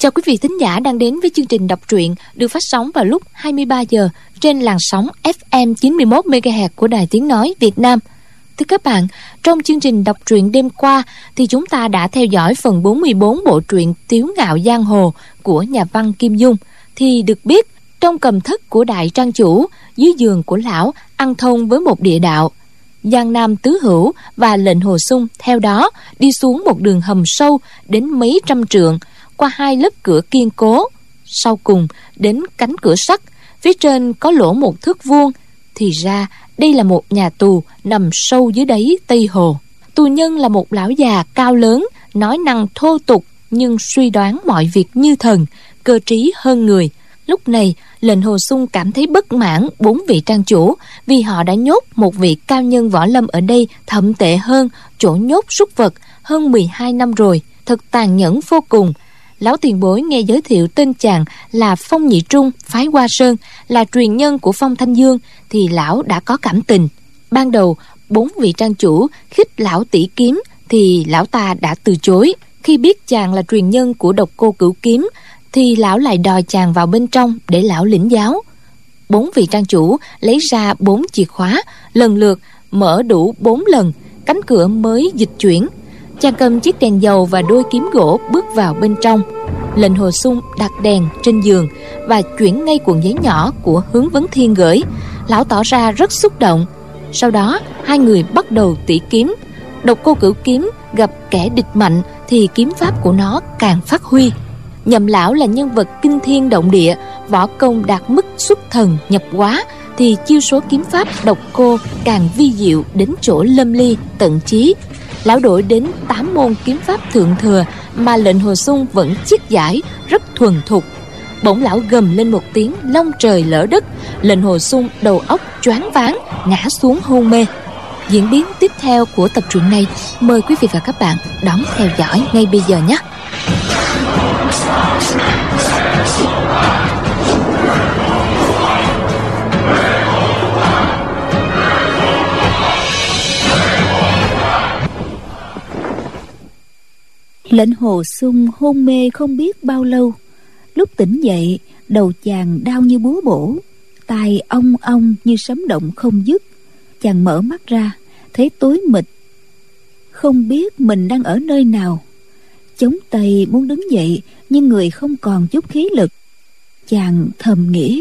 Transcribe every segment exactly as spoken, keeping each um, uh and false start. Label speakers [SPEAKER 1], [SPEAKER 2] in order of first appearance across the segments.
[SPEAKER 1] Chào quý vị thính giả đang đến với chương trình đọc truyện được phát sóng vào lúc hai mươi ba giờ trên làn sóng ép em chín mươi mốt mê ga héc của Đài Tiếng Nói Việt Nam. Thưa các bạn, trong chương trình đọc truyện đêm qua thì chúng ta đã theo dõi phần bốn mươi bốn bộ truyện Tiếu Ngạo Giang Hồ của nhà văn Kim Dung. Thì được biết, trong cầm thất của đại trang chủ, dưới giường của lão ăn thông với một địa đạo. Giang Nam Tứ Hữu và Lệnh Hồ Xung theo đó đi xuống một đường hầm sâu đến mấy trăm trượng, qua hai lớp cửa kiên cố, sau cùng đến cánh cửa sắt, phía trên có lỗ một thước vuông. Thì ra đây là một nhà tù nằm sâu dưới đáy Tây Hồ. Tù nhân là một lão già cao lớn, nói năng thô tục nhưng suy đoán mọi việc như thần, cơ trí hơn người. Lúc này Lệnh Hồ Xung cảm thấy bất mãn bốn vị trang chủ, vì họ đã nhốt một vị cao nhân võ lâm ở đây thậm tệ hơn chỗ nhốt súc vật hơn mười hai năm rồi, thật tàn nhẫn vô cùng. Lão tiền bối nghe giới thiệu tên chàng là Phong Nhị Trung, phái Hoa Sơn, là truyền nhân của Phong Thanh Dương, thì lão đã có cảm tình. Ban đầu bốn vị trang chủ khích lão tỷ kiếm thì lão ta đã từ chối. Khi biết chàng là truyền nhân của Độc Cô Cửu Kiếm thì lão lại đòi chàng vào bên trong để lão lĩnh giáo. Bốn vị trang chủ lấy ra bốn chìa khóa, lần lượt mở đủ bốn lần, cánh cửa mới dịch chuyển. Chàng cầm chiếc đèn dầu và đôi kiếm gỗ bước vào bên trong. Lệnh Hồ Xung đặt đèn trên giường và chuyển ngay cuộn giấy nhỏ của Hướng Vấn Thiên gửi. Lão tỏ ra rất xúc động. Sau đó hai người bắt đầu tỉ kiếm. Độc Cô Cửu Kiếm gặp kẻ địch mạnh thì kiếm pháp của nó càng phát huy. Nhậm lão là nhân vật kinh thiên động địa, võ công đạt mức xuất thần nhập hóa, thì chiêu số kiếm pháp Độc Cô càng vi diệu đến chỗ lâm ly tận chí. Lão đổi đến tám môn kiếm pháp thượng thừa mà Lệnh Hồ Xung vẫn chiết giải rất thuần thục. Bỗng lão gầm lên một tiếng long trời lỡ đất, Lệnh Hồ Xung đầu óc choáng váng, ngã xuống hôn mê. Diễn biến tiếp theo của tập truyện này mời quý vị và các bạn đón theo dõi ngay bây giờ nhé.
[SPEAKER 2] Lệnh Hồ Xung hôn mê không biết bao lâu. Lúc tỉnh dậy, đầu chàng đau như búa bổ, tai ong ong như sấm động không dứt. Chàng mở mắt ra, thấy tối mịt, không biết mình đang ở nơi nào. Chống tay muốn đứng dậy, nhưng người không còn chút khí lực. Chàng thầm nghĩ,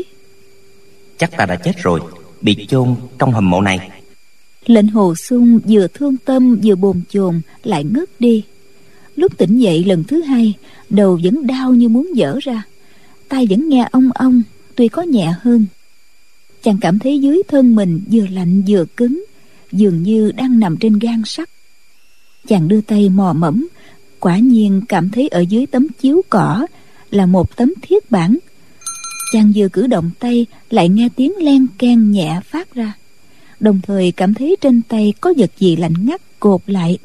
[SPEAKER 3] chắc ta đã chết rồi, bị chôn trong hầm mộ này.
[SPEAKER 2] Lệnh Hồ Xung vừa thương tâm vừa bồn chồn lại ngất đi. Lúc tỉnh dậy lần thứ hai, đầu vẫn đau như muốn vỡ ra, tai vẫn nghe ong ong, tuy có nhẹ hơn. Chàng cảm thấy dưới thân mình vừa lạnh vừa cứng, dường như đang nằm trên gang sắt. Chàng đưa tay mò mẫm, quả nhiên cảm thấy ở dưới tấm chiếu cỏ là một tấm thiết bản. Chàng vừa cử động tay lại nghe tiếng len keng nhẹ phát ra, đồng thời cảm thấy trên tay có vật gì lạnh ngắt cột lại.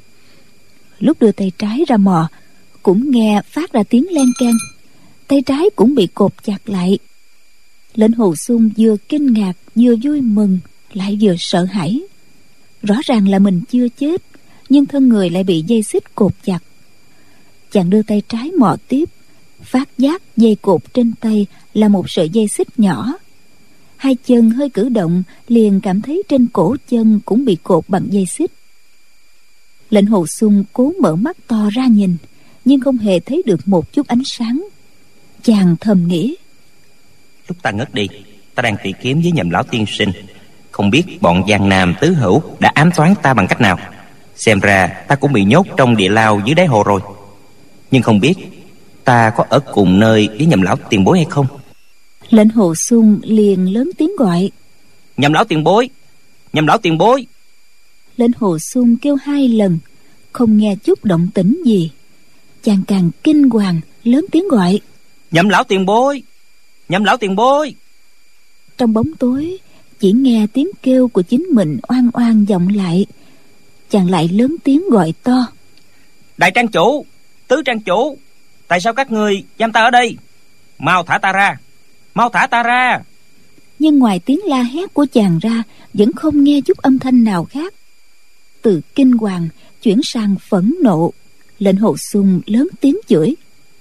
[SPEAKER 2] Lúc đưa tay trái ra mò, cũng nghe phát ra tiếng len keng, tay trái cũng bị cột chặt lại. Lệnh Hồ Xung vừa kinh ngạc vừa vui mừng lại vừa sợ hãi. Rõ ràng là mình chưa chết, nhưng thân người lại bị dây xích cột chặt. Chàng đưa tay trái mò tiếp, phát giác dây cột trên tay là một sợi dây xích nhỏ. Hai chân hơi cử động, liền cảm thấy trên cổ chân cũng bị cột bằng dây xích. Lệnh Hồ Xung cố mở mắt to ra nhìn, nhưng không hề thấy được một chút ánh sáng. Chàng thầm nghĩ,
[SPEAKER 3] lúc ta ngất đi, ta đang tỉ kiếm với Nhậm lão tiên sinh, không biết bọn Giang Nam Tứ Hữu đã ám toán ta bằng cách nào. Xem ra ta cũng bị nhốt trong địa lao dưới đáy hồ rồi. Nhưng không biết ta có ở cùng nơi với Nhậm lão tiền bối hay không.
[SPEAKER 2] Lệnh Hồ Xung liền lớn tiếng gọi,
[SPEAKER 3] Nhậm lão tiền bối, Nhậm lão tiền bối.
[SPEAKER 2] Lệnh Hồ Xung kêu hai lần, không nghe chút động tĩnh gì. Chàng càng kinh hoàng, lớn tiếng gọi,
[SPEAKER 3] Nhậm lão tiền bối, Nhậm lão tiền bối.
[SPEAKER 2] Trong bóng tối chỉ nghe tiếng kêu của chính mình oan oan vọng lại. Chàng lại lớn tiếng gọi to,
[SPEAKER 3] Đại trang chủ, Tứ trang chủ, tại sao các ngươi giam ta ở đây? Mau thả ta ra, mau thả ta ra.
[SPEAKER 2] Nhưng ngoài tiếng la hét của chàng ra, vẫn không nghe chút âm thanh nào khác. Từ kinh hoàng chuyển sang phẫn nộ, Lệnh Hồ Xung lớn tiếng chửi,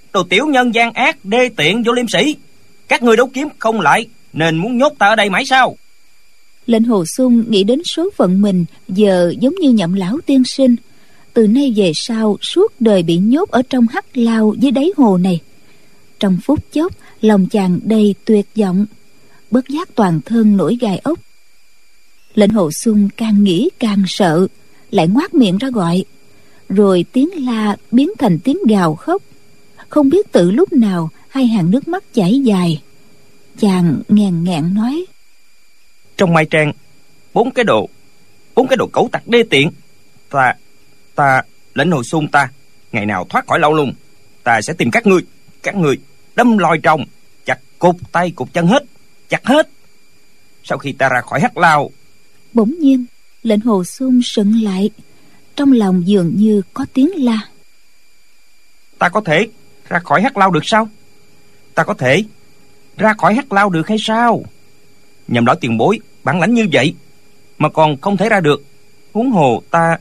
[SPEAKER 3] Đồ tiểu nhân gian ác, đê tiện, vô liêm sĩ. Các ngươi đấu kiếm không lại, nên muốn nhốt ta ở đây mãi sao?
[SPEAKER 2] Lệnh Hồ Xung nghĩ đến số phận mình giờ giống như Nhậm lão tiên sinh, từ nay về sau suốt đời bị nhốt ở trong hắc lao dưới đáy hồ này. Trong phút chốc, lòng chàng đầy tuyệt vọng, bất giác toàn thân nổi gai ốc. Lệnh Hồ Xung càng nghĩ càng sợ, lại ngoác miệng ra gọi, rồi tiếng la biến thành tiếng gào khóc. Không biết từ lúc nào hai hàng nước mắt chảy dài. Chàng nghẹn nghẹn nói:
[SPEAKER 3] Trong Mai Trang, bốn cái đồ bốn cái đồ cẩu tặc đê tiện, ta ta Lệnh Hồ Xung ta ngày nào thoát khỏi lao lung. Ta sẽ tìm các ngươi, các ngươi đâm lòi tròng, chặt cụt tay cụt chân hết, chặt hết. Sau khi ta ra khỏi hắc lao.
[SPEAKER 2] Bỗng nhiên Lệnh Hồ Xung sững lại, trong lòng dường như có tiếng la:
[SPEAKER 3] Ta có thể ra khỏi hắc lao được sao? Ta có thể ra khỏi hắc lao được hay sao? Nhậm lão tiền bối bản lãnh như vậy mà còn không thể ra được, huống hồ ta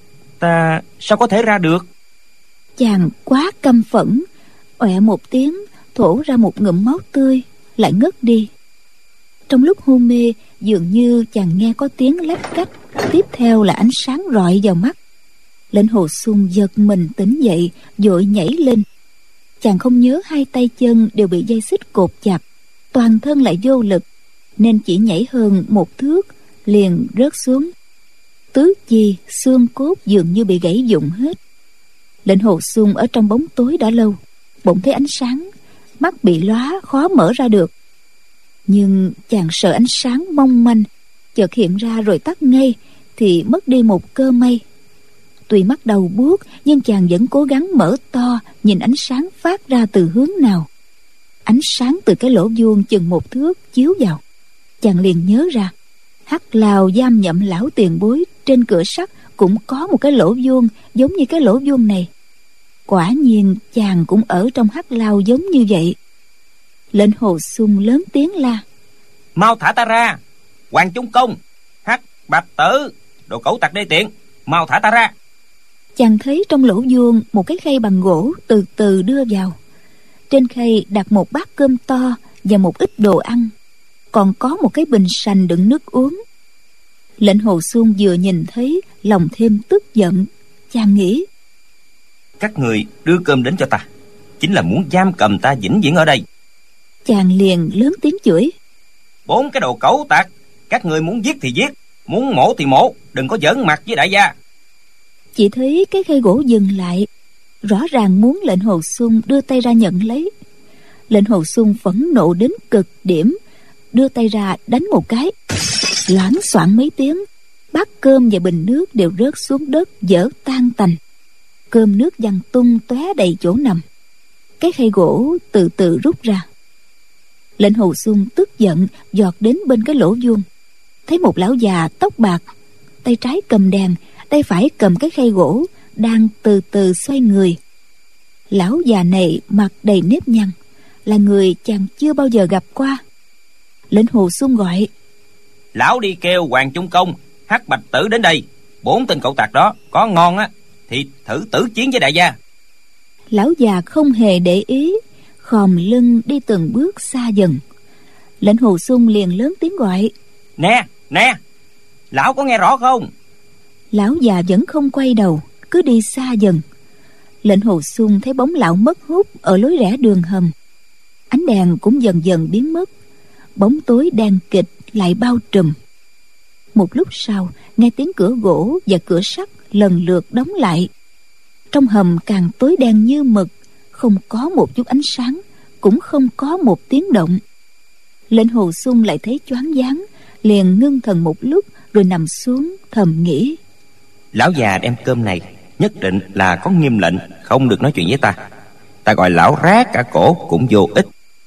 [SPEAKER 3] ta sao có thể ra được?
[SPEAKER 2] Chàng quá căm phẫn, ọe một tiếng thổ ra một ngụm máu tươi, lại ngất đi. Trong lúc hôn mê, dường như chàng nghe có tiếng lách cách, tiếp theo là ánh sáng rọi vào mắt. Lệnh Hồ Xung giật mình tỉnh dậy, vội nhảy lên. Chàng không nhớ hai tay chân đều bị dây xích cột chặt, toàn thân lại vô lực, nên chỉ nhảy hơn một thước liền rớt xuống. Tứ chi xương cốt dường như bị gãy vụn hết. Lệnh Hồ Xung ở trong bóng tối đã lâu, bỗng thấy ánh sáng, mắt bị lóa khó mở ra được. Nhưng chàng sợ ánh sáng mong manh chợt hiện ra rồi tắt ngay, thì mất đi một cơ may. Tuy mắt đầu buốt, nhưng chàng vẫn cố gắng mở to nhìn ánh sáng phát ra từ hướng nào. Ánh sáng từ cái lỗ vuông chừng một thước chiếu vào. Chàng liền nhớ ra hắc lao giam Nhậm lão tiền bối trên cửa sắt cũng có một cái lỗ vuông giống như cái lỗ vuông này. Quả nhiên chàng cũng ở trong hắc lao giống như vậy. Lệnh Hồ Xung lớn tiếng la:
[SPEAKER 3] Mau thả ta ra! Hoàng Trung Công, hắc bạch tử, đồ cẩu tặc đê tiện, mau thả ta ra!
[SPEAKER 2] Chàng thấy trong lỗ vuông một cái khay bằng gỗ từ từ đưa vào. Trên khay đặt một bát cơm to và một ít đồ ăn, còn có một cái bình sành đựng nước uống. Lệnh Hồ Xung vừa nhìn thấy lòng thêm tức giận. Chàng nghĩ:
[SPEAKER 3] Các người đưa cơm đến cho ta chính là muốn giam cầm ta vĩnh viễn ở đây.
[SPEAKER 2] Chàng liền lớn tiếng chửi:
[SPEAKER 3] Bốn cái đồ cẩu tặc, các người muốn giết thì giết, muốn mổ thì mổ, đừng có giỡn mặt với đại gia.
[SPEAKER 2] Chỉ thấy cái khay gỗ dừng lại, rõ ràng muốn Lệnh Hồ Xung đưa tay ra nhận lấy. Lệnh Hồ Xung phẫn nộ đến cực điểm, đưa tay ra đánh một cái, loảng xoảng mấy tiếng, bát cơm và bình nước đều rớt xuống đất vỡ tan tành. Cơm nước văng tung tóe đầy chỗ nằm. Cái khay gỗ từ từ rút ra. Lệnh Hồ Xung tức giận giọt đến bên cái lỗ vuông, thấy một lão già tóc bạc, tay trái cầm đèn, tay phải cầm cái khay gỗ, đang từ từ xoay người. Lão già này mặt đầy nếp nhăn, là người chàng chưa bao giờ gặp qua. Lệnh Hồ Xung gọi:
[SPEAKER 3] Lão đi kêu Hoàng Trung Công, hắc bạch tử đến đây. Bốn tên cậu tặc đó có ngon á thì thử tử chiến với đại gia.
[SPEAKER 2] Lão già không hề để ý, khom lưng đi từng bước xa dần. Lệnh Hồ Xung liền lớn tiếng gọi:
[SPEAKER 3] Nè, nè, lão có nghe rõ không?
[SPEAKER 2] Lão già vẫn không quay đầu, cứ đi xa dần. Lệnh Hồ Xung thấy bóng lão mất hút ở lối rẽ đường hầm. Ánh đèn cũng dần dần biến mất, bóng tối đen kịt lại bao trùm. Một lúc sau, nghe tiếng cửa gỗ và cửa sắt lần lượt đóng lại. Trong hầm càng tối đen như mực, không có một chút ánh sáng, cũng không có một tiếng động. Lệnh Hồ Xung lại thấy choáng váng, liền ngưng thần một lúc rồi nằm xuống thầm nghĩ:
[SPEAKER 3] Lão già đem cơm này nhất định là có nghiêm lệnh không được nói chuyện với ta. Ta gọi lão rát cả cổ cũng vô ích.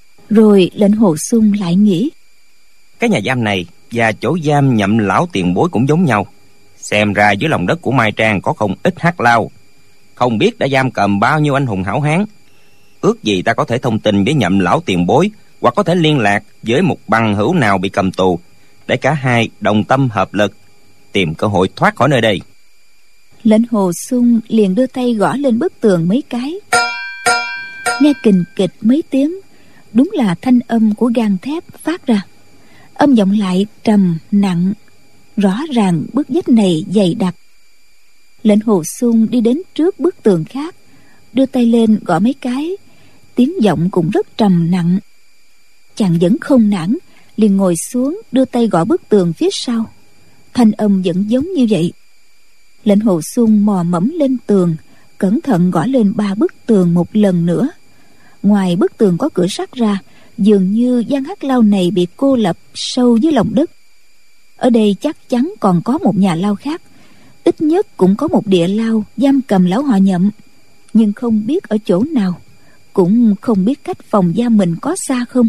[SPEAKER 2] Rồi Lệnh Hồ Xung lại nghĩ:
[SPEAKER 3] Cái nhà giam này và chỗ giam Nhậm lão tiền bối cũng giống nhau. Xem ra dưới lòng đất của Mai Trang có không ít hắc lao, không biết đã giam cầm bao nhiêu anh hùng hảo hán. Ước gì ta có thể thông tin với Nhậm lão tiền bối, hoặc có thể liên lạc với một bằng hữu nào bị cầm tù, để cả hai đồng tâm hợp lực tìm cơ hội thoát khỏi nơi đây.
[SPEAKER 2] Lệnh Hồ Xung liền đưa tay gõ lên bức tường mấy cái. Nghe kình kịch mấy tiếng, đúng là thanh âm của gang thép phát ra. Âm vọng lại trầm nặng, rõ ràng bức vách này dày đặc. Lệnh Hồ Xung đi đến trước bức tường khác, đưa tay lên gõ mấy cái, tiếng vọng cũng rất trầm nặng. Chàng vẫn không nản, liền ngồi xuống đưa tay gõ bức tường phía sau. Thanh âm vẫn giống như vậy. Lệnh Hồ Xung mò mẫm lên tường, cẩn thận gõ lên ba bức tường một lần nữa. Ngoài bức tường có cửa sắt ra, dường như gian hắc lao này bị cô lập sâu dưới lòng đất. Ở đây chắc chắn còn có một nhà lao khác, ít nhất cũng có một địa lao giam cầm lão họ Nhậm, nhưng không biết ở chỗ nào, cũng không biết cách phòng giam mình có xa không.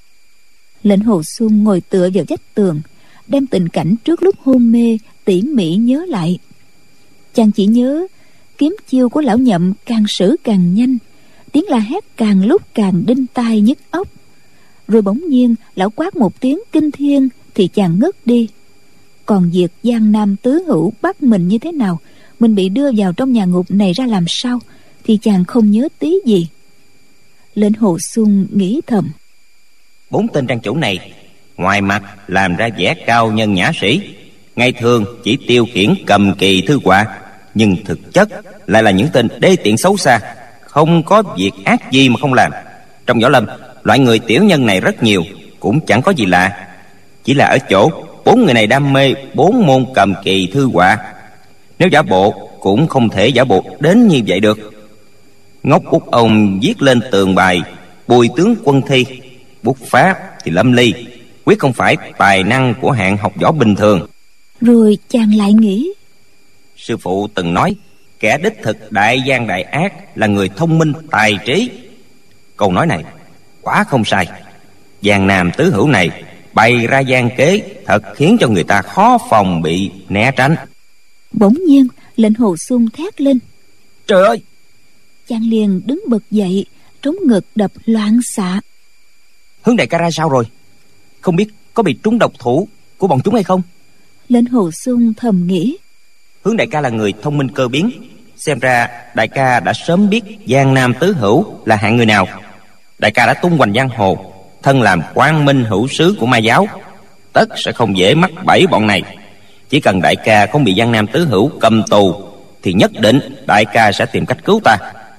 [SPEAKER 2] Lệnh Hồ Xung ngồi tựa vào vách tường, đem tình cảnh trước lúc hôn mê tỉ mỉ nhớ lại. Chàng chỉ nhớ kiếm chiêu của lão Nhậm càng sử càng nhanh, tiếng la hét càng lúc càng đinh tai nhức óc. Rồi bỗng nhiên lão quát một tiếng kinh thiên thì chàng ngất đi. Còn việc Giang Nam tứ hữu bắt mình như thế nào, mình bị đưa vào trong nhà ngục này ra làm sao, thì chàng không nhớ tí gì. Lệnh Hồ Xung nghĩ thầm,
[SPEAKER 3] bốn tên trang chủ này ngoài mặt làm ra vẻ cao nhân nhã sĩ, ngày thường chỉ tiêu khiển cầm kỳ thư họa, nhưng thực chất lại là những tên đê tiện xấu xa, không có việc ác gì mà không làm. Trong võ lâm, loại người tiểu nhân này rất nhiều, cũng chẳng có gì lạ. Chỉ là ở chỗ bốn người này đam mê bốn môn cầm kỳ thư họa. Nếu giả bộ cũng không thể giả bộ đến như vậy được. Ngốc Út ông viết lên tường bài Bùi tướng quân thi, bút pháp thì lâm ly, quyết không phải tài năng của hạng học võ bình thường.
[SPEAKER 2] Rồi chàng lại nghĩ,
[SPEAKER 3] sư phụ từng nói kẻ đích thực đại gian đại ác là người thông minh tài trí. Câu nói này quả không sai. Giang Nam tứ hữu này bày ra gian kế, thật khiến cho người ta khó phòng bị né tránh.
[SPEAKER 2] Bỗng nhiên Lệnh Hồ Xung thét lên,
[SPEAKER 3] trời ơi!
[SPEAKER 2] Chàng liền đứng bật dậy, trống ngực đập loạn xạ.
[SPEAKER 3] Hướng đại ca ra sao rồi? Không biết có bị trúng độc thủ của bọn chúng hay không?
[SPEAKER 2] Lệnh Hồ Xung thầm nghĩ,
[SPEAKER 3] Hướng đại ca là người thông minh cơ biến, xem ra đại ca đã sớm biết Giang Nam tứ hữu là hạng người nào. Đại ca đã tung hoành giang hồ, thân làm quang minh hữu sứ của ma giáo, tất sẽ không dễ mắc bẫy bọn này. Chỉ cần đại ca không bị Giang Nam tứ hữu cầm tù, thì nhất định đại ca sẽ tìm cách cứu ta.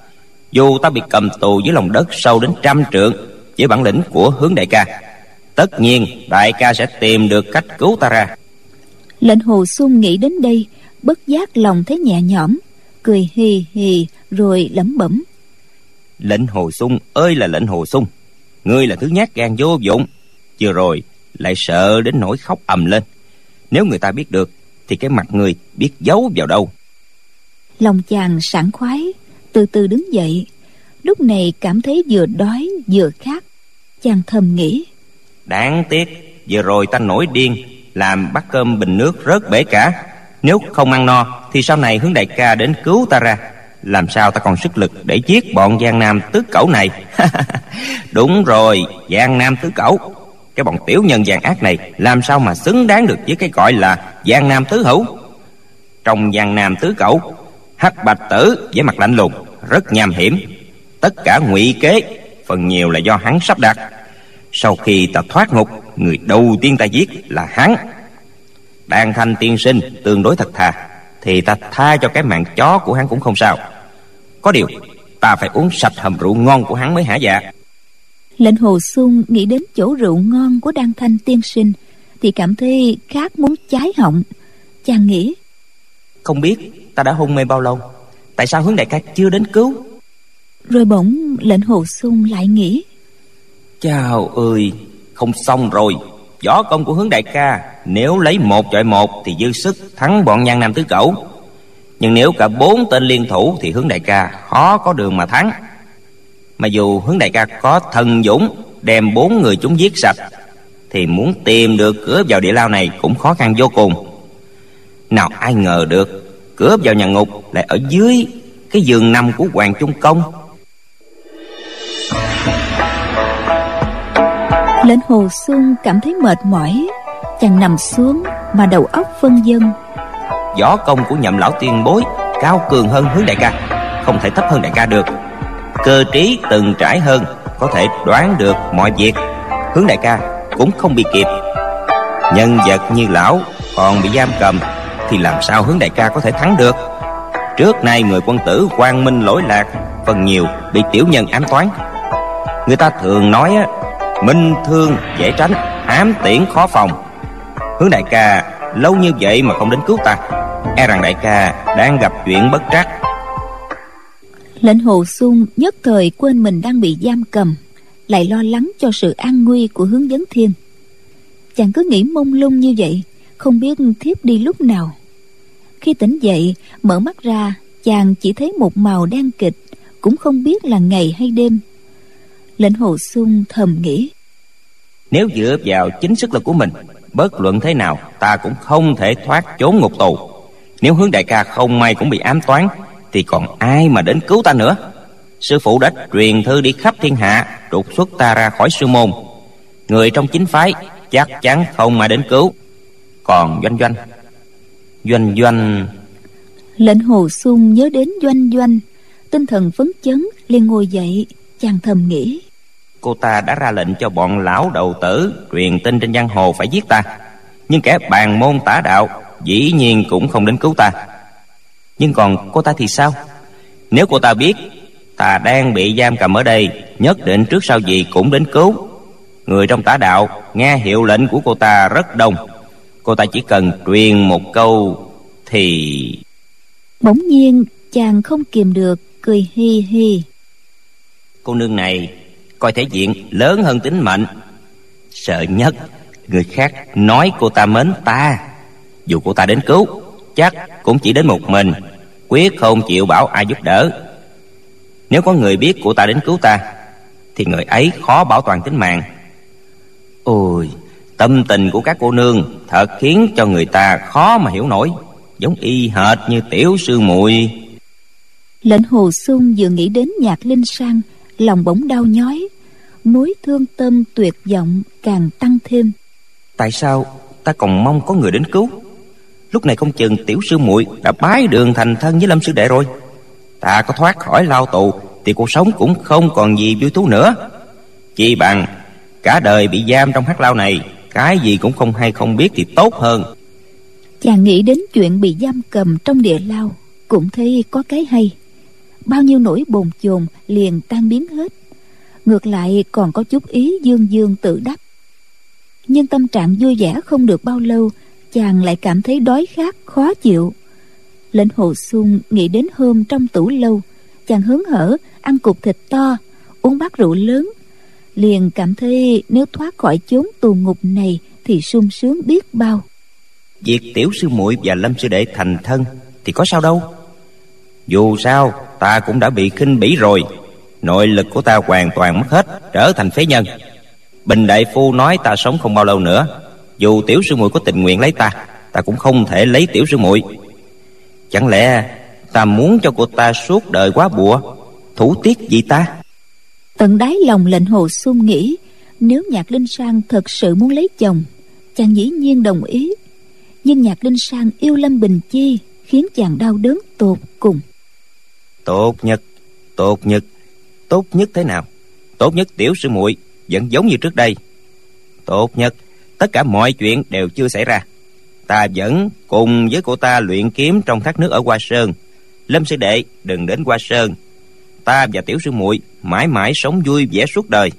[SPEAKER 3] Dù ta bị cầm tù dưới lòng đất sâu đến trăm trượng, với bản lĩnh của Hướng đại ca, tất nhiên đại ca sẽ tìm được cách cứu ta ra.
[SPEAKER 2] Lệnh Hồ Xung nghĩ đến đây, bất giác lòng thấy nhẹ nhõm, cười hì hì rồi lẩm bẩm,
[SPEAKER 3] Lệnh Hồ Xung ơi là Lệnh Hồ Xung, ngươi là thứ nhát gan vô dụng, vừa rồi lại sợ đến nỗi khóc ầm lên. Nếu người ta biết được thì cái mặt ngươi biết giấu vào đâu.
[SPEAKER 2] Lòng chàng sảng khoái, từ từ đứng dậy. Lúc này cảm thấy vừa đói vừa khát. Chàng thầm nghĩ,
[SPEAKER 3] đáng tiếc vừa rồi ta nổi điên, làm bát cơm bình nước rớt bể cả. Nếu không ăn no thì sau này Hướng đại ca đến cứu ta ra, làm sao ta còn sức lực để giết bọn Giang Nam tứ cẩu này. Đúng rồi, Giang Nam tứ cẩu, cái bọn tiểu nhân gian ác này làm sao mà xứng đáng được với cái gọi là Giang Nam tứ hữu. Trong Giang Nam tứ cẩu, Hắc Bạch Tử với mặt lạnh lùng, rất nham hiểm. Tất cả ngụy kế phần nhiều là do hắn sắp đặt. Sau khi ta thoát ngục, người đầu tiên ta giết là hắn. Đan Thanh tiên sinh tương đối thật thà, thì ta tha cho cái mạng chó của hắn cũng không sao. Có điều ta phải uống sạch hầm rượu ngon của hắn mới hả dạ.
[SPEAKER 2] Lệnh Hồ Xung nghĩ đến chỗ rượu ngon của Đan Thanh tiên sinh thì cảm thấy khát muốn cháy họng. Chàng nghĩ,
[SPEAKER 3] không biết ta đã hôn mê bao lâu, tại sao Hướng đại ca chưa đến cứu?
[SPEAKER 2] Rồi bỗng Lệnh Hồ Xung lại nghĩ,
[SPEAKER 3] chào ơi, không xong rồi. Võ công của Hướng đại ca nếu lấy một chọi một thì dư sức thắng bọn Giang Nam tứ cẩu, nhưng nếu cả bốn tên liên thủ thì Hướng đại ca khó có đường mà thắng. Mà dù Hướng đại ca có thần dũng đem bốn người chúng giết sạch, thì muốn tìm được cửa vào địa lao này cũng khó khăn vô cùng. Nào ai ngờ được cửa vào nhà ngục lại ở dưới cái giường nằm của Hoàng Trung Công.
[SPEAKER 2] Lệnh Hồ Xung cảm thấy mệt mỏi, chàng nằm xuống mà đầu óc phân vân.
[SPEAKER 3] Võ công của Nhậm lão tiền bối cao cường hơn Hướng đại ca, không thể thấp hơn đại ca được. cơ trí từng trải hơn, có thể đoán được mọi việc. Hướng đại ca cũng không bị kịp. Nhân vật như lão còn bị giam cầm thì làm sao Hướng đại ca có thể thắng được? Trước nay người quân tử quang minh lỗi lạc, phần nhiều bị tiểu nhân ám toán. Người ta thường nói á, minh thương dễ tránh, ám tiễn khó phòng. Hướng đại ca lâu như vậy mà không đến cứu ta, e rằng đại ca đang gặp chuyện bất trắc.
[SPEAKER 2] Lệnh Hồ Xung nhất thời quên mình đang bị giam cầm, lại lo lắng cho sự an nguy của Hướng Vấn Thiên. Chàng cứ nghĩ mông lung như vậy, không biết thiếp đi lúc nào. Khi tỉnh dậy, mở mắt ra, chàng chỉ thấy một màu đen kịch, cũng không biết là ngày hay đêm. Lệnh Hồ Xung thầm nghĩ,
[SPEAKER 3] nếu dựa vào chính sức lực của mình, bất luận thế nào ta cũng không thể thoát trốn ngục tù. Nếu Hướng đại ca không may cũng bị ám toán, thì còn ai mà đến cứu ta nữa? Sư phụ đã truyền thư đi khắp thiên hạ, trục xuất ta ra khỏi sư môn. Người trong chính phái chắc chắn không mà đến cứu. Còn Doanh Doanh Doanh Doanh
[SPEAKER 2] Lệnh Hồ Xung nhớ đến Doanh Doanh, tinh thần phấn chấn, liền ngồi dậy. Chàng thầm nghĩ,
[SPEAKER 3] cô ta đã ra lệnh cho bọn lão đầu tử truyền tin trên giang hồ phải giết ta, nhưng kẻ bàn môn tả đạo dĩ nhiên cũng không đến cứu ta. Nhưng còn cô ta thì sao? Nếu cô ta biết ta đang bị giam cầm ở đây, nhất định trước sau gì cũng đến cứu. Người trong tả đạo nghe hiệu lệnh của cô ta rất đông, cô ta chỉ cần truyền một câu thì...
[SPEAKER 2] Bỗng nhiên chàng không kìm được, cười hi hi.
[SPEAKER 3] Cô nương này coi thể diện lớn hơn tính mệnh. Sợ nhất người khác nói cô ta mến ta. Dù cô ta đến cứu, chắc cũng chỉ đến một mình, quyết không chịu bảo ai giúp đỡ. Nếu có người biết cô ta đến cứu ta, thì người ấy khó bảo toàn tính mạng. Ôi, tâm tình của các cô nương thật khiến cho người ta khó mà hiểu nổi, giống y hệt như tiểu sư muội.
[SPEAKER 2] Lệnh Hồ Xung vừa nghĩ đến Nhạc Linh Sang, lòng bỗng đau nhói, mối thương tâm tuyệt vọng càng tăng thêm.
[SPEAKER 3] Tại sao ta còn mong có người đến cứu? Lúc này không chừng tiểu sư muội đã bái đường thành thân với Lâm sư đệ rồi. Ta có thoát khỏi lao tù thì cuộc sống cũng không còn gì vui thú nữa. Chỉ bằng cả đời bị giam trong hắc lao này, cái gì cũng không hay không biết thì tốt hơn.
[SPEAKER 2] Chàng nghĩ đến chuyện bị giam cầm trong địa lao, cũng thấy có cái hay. Bao nhiêu nỗi bồn chồn liền tan biến hết, ngược lại còn có chút ý dương dương tự đắc. Nhưng tâm trạng vui vẻ không được bao lâu, chàng lại cảm thấy đói khát khó chịu. Lệnh Hồ Xung nghĩ đến hôm trong tủ lâu, chàng hớn hở ăn cục thịt to, uống bát rượu lớn, liền cảm thấy nếu thoát khỏi chốn tù ngục này thì sung sướng biết bao.
[SPEAKER 3] Việc tiểu sư muội và Lâm sư đệ thành thân thì có sao đâu. Dù sao ta cũng đã bị khinh bỉ rồi, nội lực của ta hoàn toàn mất hết, trở thành phế nhân. Bình đại phu nói ta sống không bao lâu nữa, dù tiểu sư muội có tình nguyện lấy ta, ta cũng không thể lấy tiểu sư muội. Chẳng lẽ ta muốn cho cô ta suốt đời quá bụa, thủ tiết gì ta?
[SPEAKER 2] Tận đáy lòng Lệnh Hồ Xung nghĩ, nếu Nhạc Linh Sang thật sự muốn lấy chồng, chàng dĩ nhiên đồng ý. Nhưng Nhạc Linh Sang yêu Lâm Bình Chi khiến chàng đau đớn tột cùng.
[SPEAKER 3] Tốt nhất, tốt nhất, tốt nhất thế nào? Tốt nhất tiểu sư muội vẫn giống như trước đây. Tốt nhất tất cả mọi chuyện đều chưa xảy ra. Ta vẫn cùng với cô ta luyện kiếm trong thác nước ở Hoa Sơn. Lâm sư đệ đừng đến Hoa Sơn. Ta và tiểu sư muội mãi mãi sống vui vẻ suốt đời.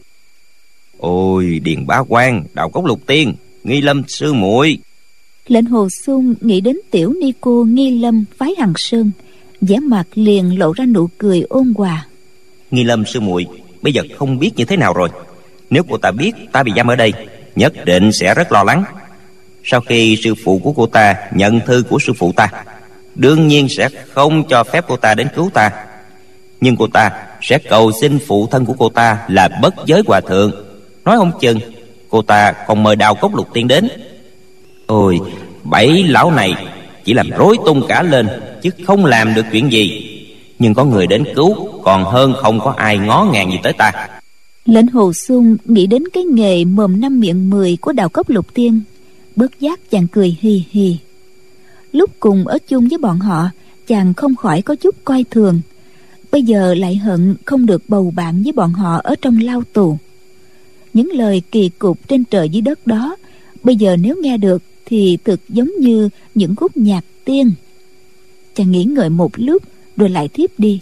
[SPEAKER 3] Ôi, Điền Bá Quan, Đào Cốc Lục Tiên, Nghi Lâm sư muội.
[SPEAKER 2] Lệnh Hồ Xung nghĩ đến tiểu ni cô Nghi Lâm phái Hằng Sơn, vẻ mặt liền lộ ra nụ cười ôn hòa.
[SPEAKER 3] Nghi Lâm sư muội bây giờ không biết như thế nào rồi. Nếu cô ta biết ta bị giam ở đây, nhất định sẽ rất lo lắng. Sau khi sư phụ của cô ta nhận thư của sư phụ ta, đương nhiên sẽ không cho phép cô ta đến cứu ta. Nhưng cô ta sẽ cầu xin phụ thân của cô ta là Bất Giới Hòa Thượng. Nói không chừng cô ta còn mời Đào Cốc Lục Tiên đến. Ôi, bảy lão này chỉ làm rối tung cả lên, chứ không làm được chuyện gì. Nhưng có người đến cứu còn hơn không có ai ngó ngàng gì tới ta.
[SPEAKER 2] Lệnh Hồ Xung nghĩ đến cái nghề mồm năm miệng mười của Đào Cốc Lục Tiên, bất giác chàng cười hì hì. Lúc cùng ở chung với bọn họ, chàng không khỏi có chút coi thường. bây giờ lại hận không được bầu bạn với bọn họ ở trong lao tù. Những lời kỳ cục trên trời dưới đất đó, bây giờ nếu nghe được thì thực giống như những khúc nhạc tiên. Chàng nghĩ ngợi một lúc rồi lại thiếp đi.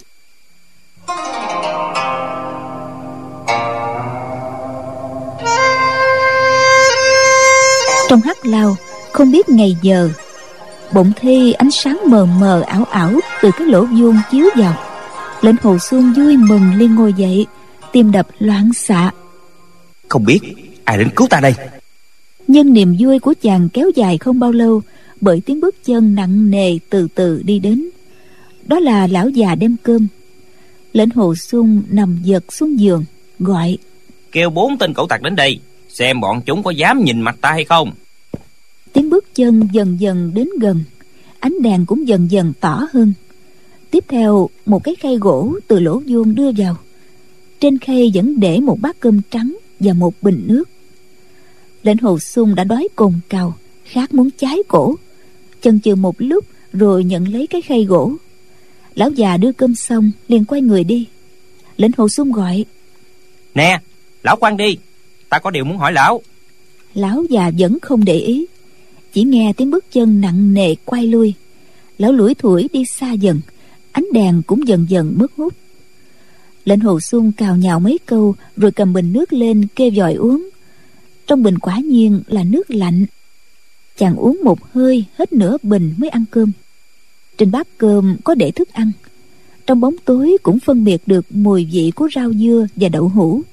[SPEAKER 2] Trong hắc lao không biết ngày giờ, bỗng thi ánh sáng mờ mờ ảo ảo từ cái lỗ vuông chiếu vào. Lệnh Hồ Xuân vui mừng liền ngồi dậy, tim đập loạn xạ.
[SPEAKER 3] Không biết ai đến cứu ta đây.
[SPEAKER 2] Nhưng niềm vui của chàng kéo dài không bao lâu, bởi tiếng bước chân nặng nề từ từ đi đến. Đó là lão già đem cơm. Lệnh Hồ Xuân nằm giật xuống giường gọi:
[SPEAKER 3] Kêu bốn tên cẩu tặc đến đây, xem bọn chúng có dám nhìn mặt ta hay không.
[SPEAKER 2] Tiếng bước chân dần dần đến gần, ánh đèn cũng dần dần tỏ hơn. Tiếp theo, một cái khay gỗ từ lỗ vuông đưa vào. Trên khay vẫn để một bát cơm trắng và một bình nước. Lệnh Hồ Xuân đã đói cồn cào, khát muốn cháy cổ. Chần chừ một lúc rồi nhận lấy cái khay gỗ. Lão già đưa cơm xong liền quay người đi. Lệnh Hồ Xuân gọi:
[SPEAKER 3] Nè, lão khoan đi, ta có điều muốn hỏi lão.
[SPEAKER 2] Lão già vẫn không để ý, chỉ nghe tiếng bước chân nặng nề quay lui. Lão lủi thủi đi xa dần, ánh đèn cũng dần dần mất hút. Lệnh Hồ Xuân cào nhào mấy câu rồi cầm bình nước lên kê vòi uống. Trong bình quả nhiên là nước lạnh. Chàng uống một hơi hết nửa bình mới ăn cơm. Trên bát cơm có để thức ăn. Trong bóng tối cũng phân biệt được mùi vị của rau dưa và đậu hũ.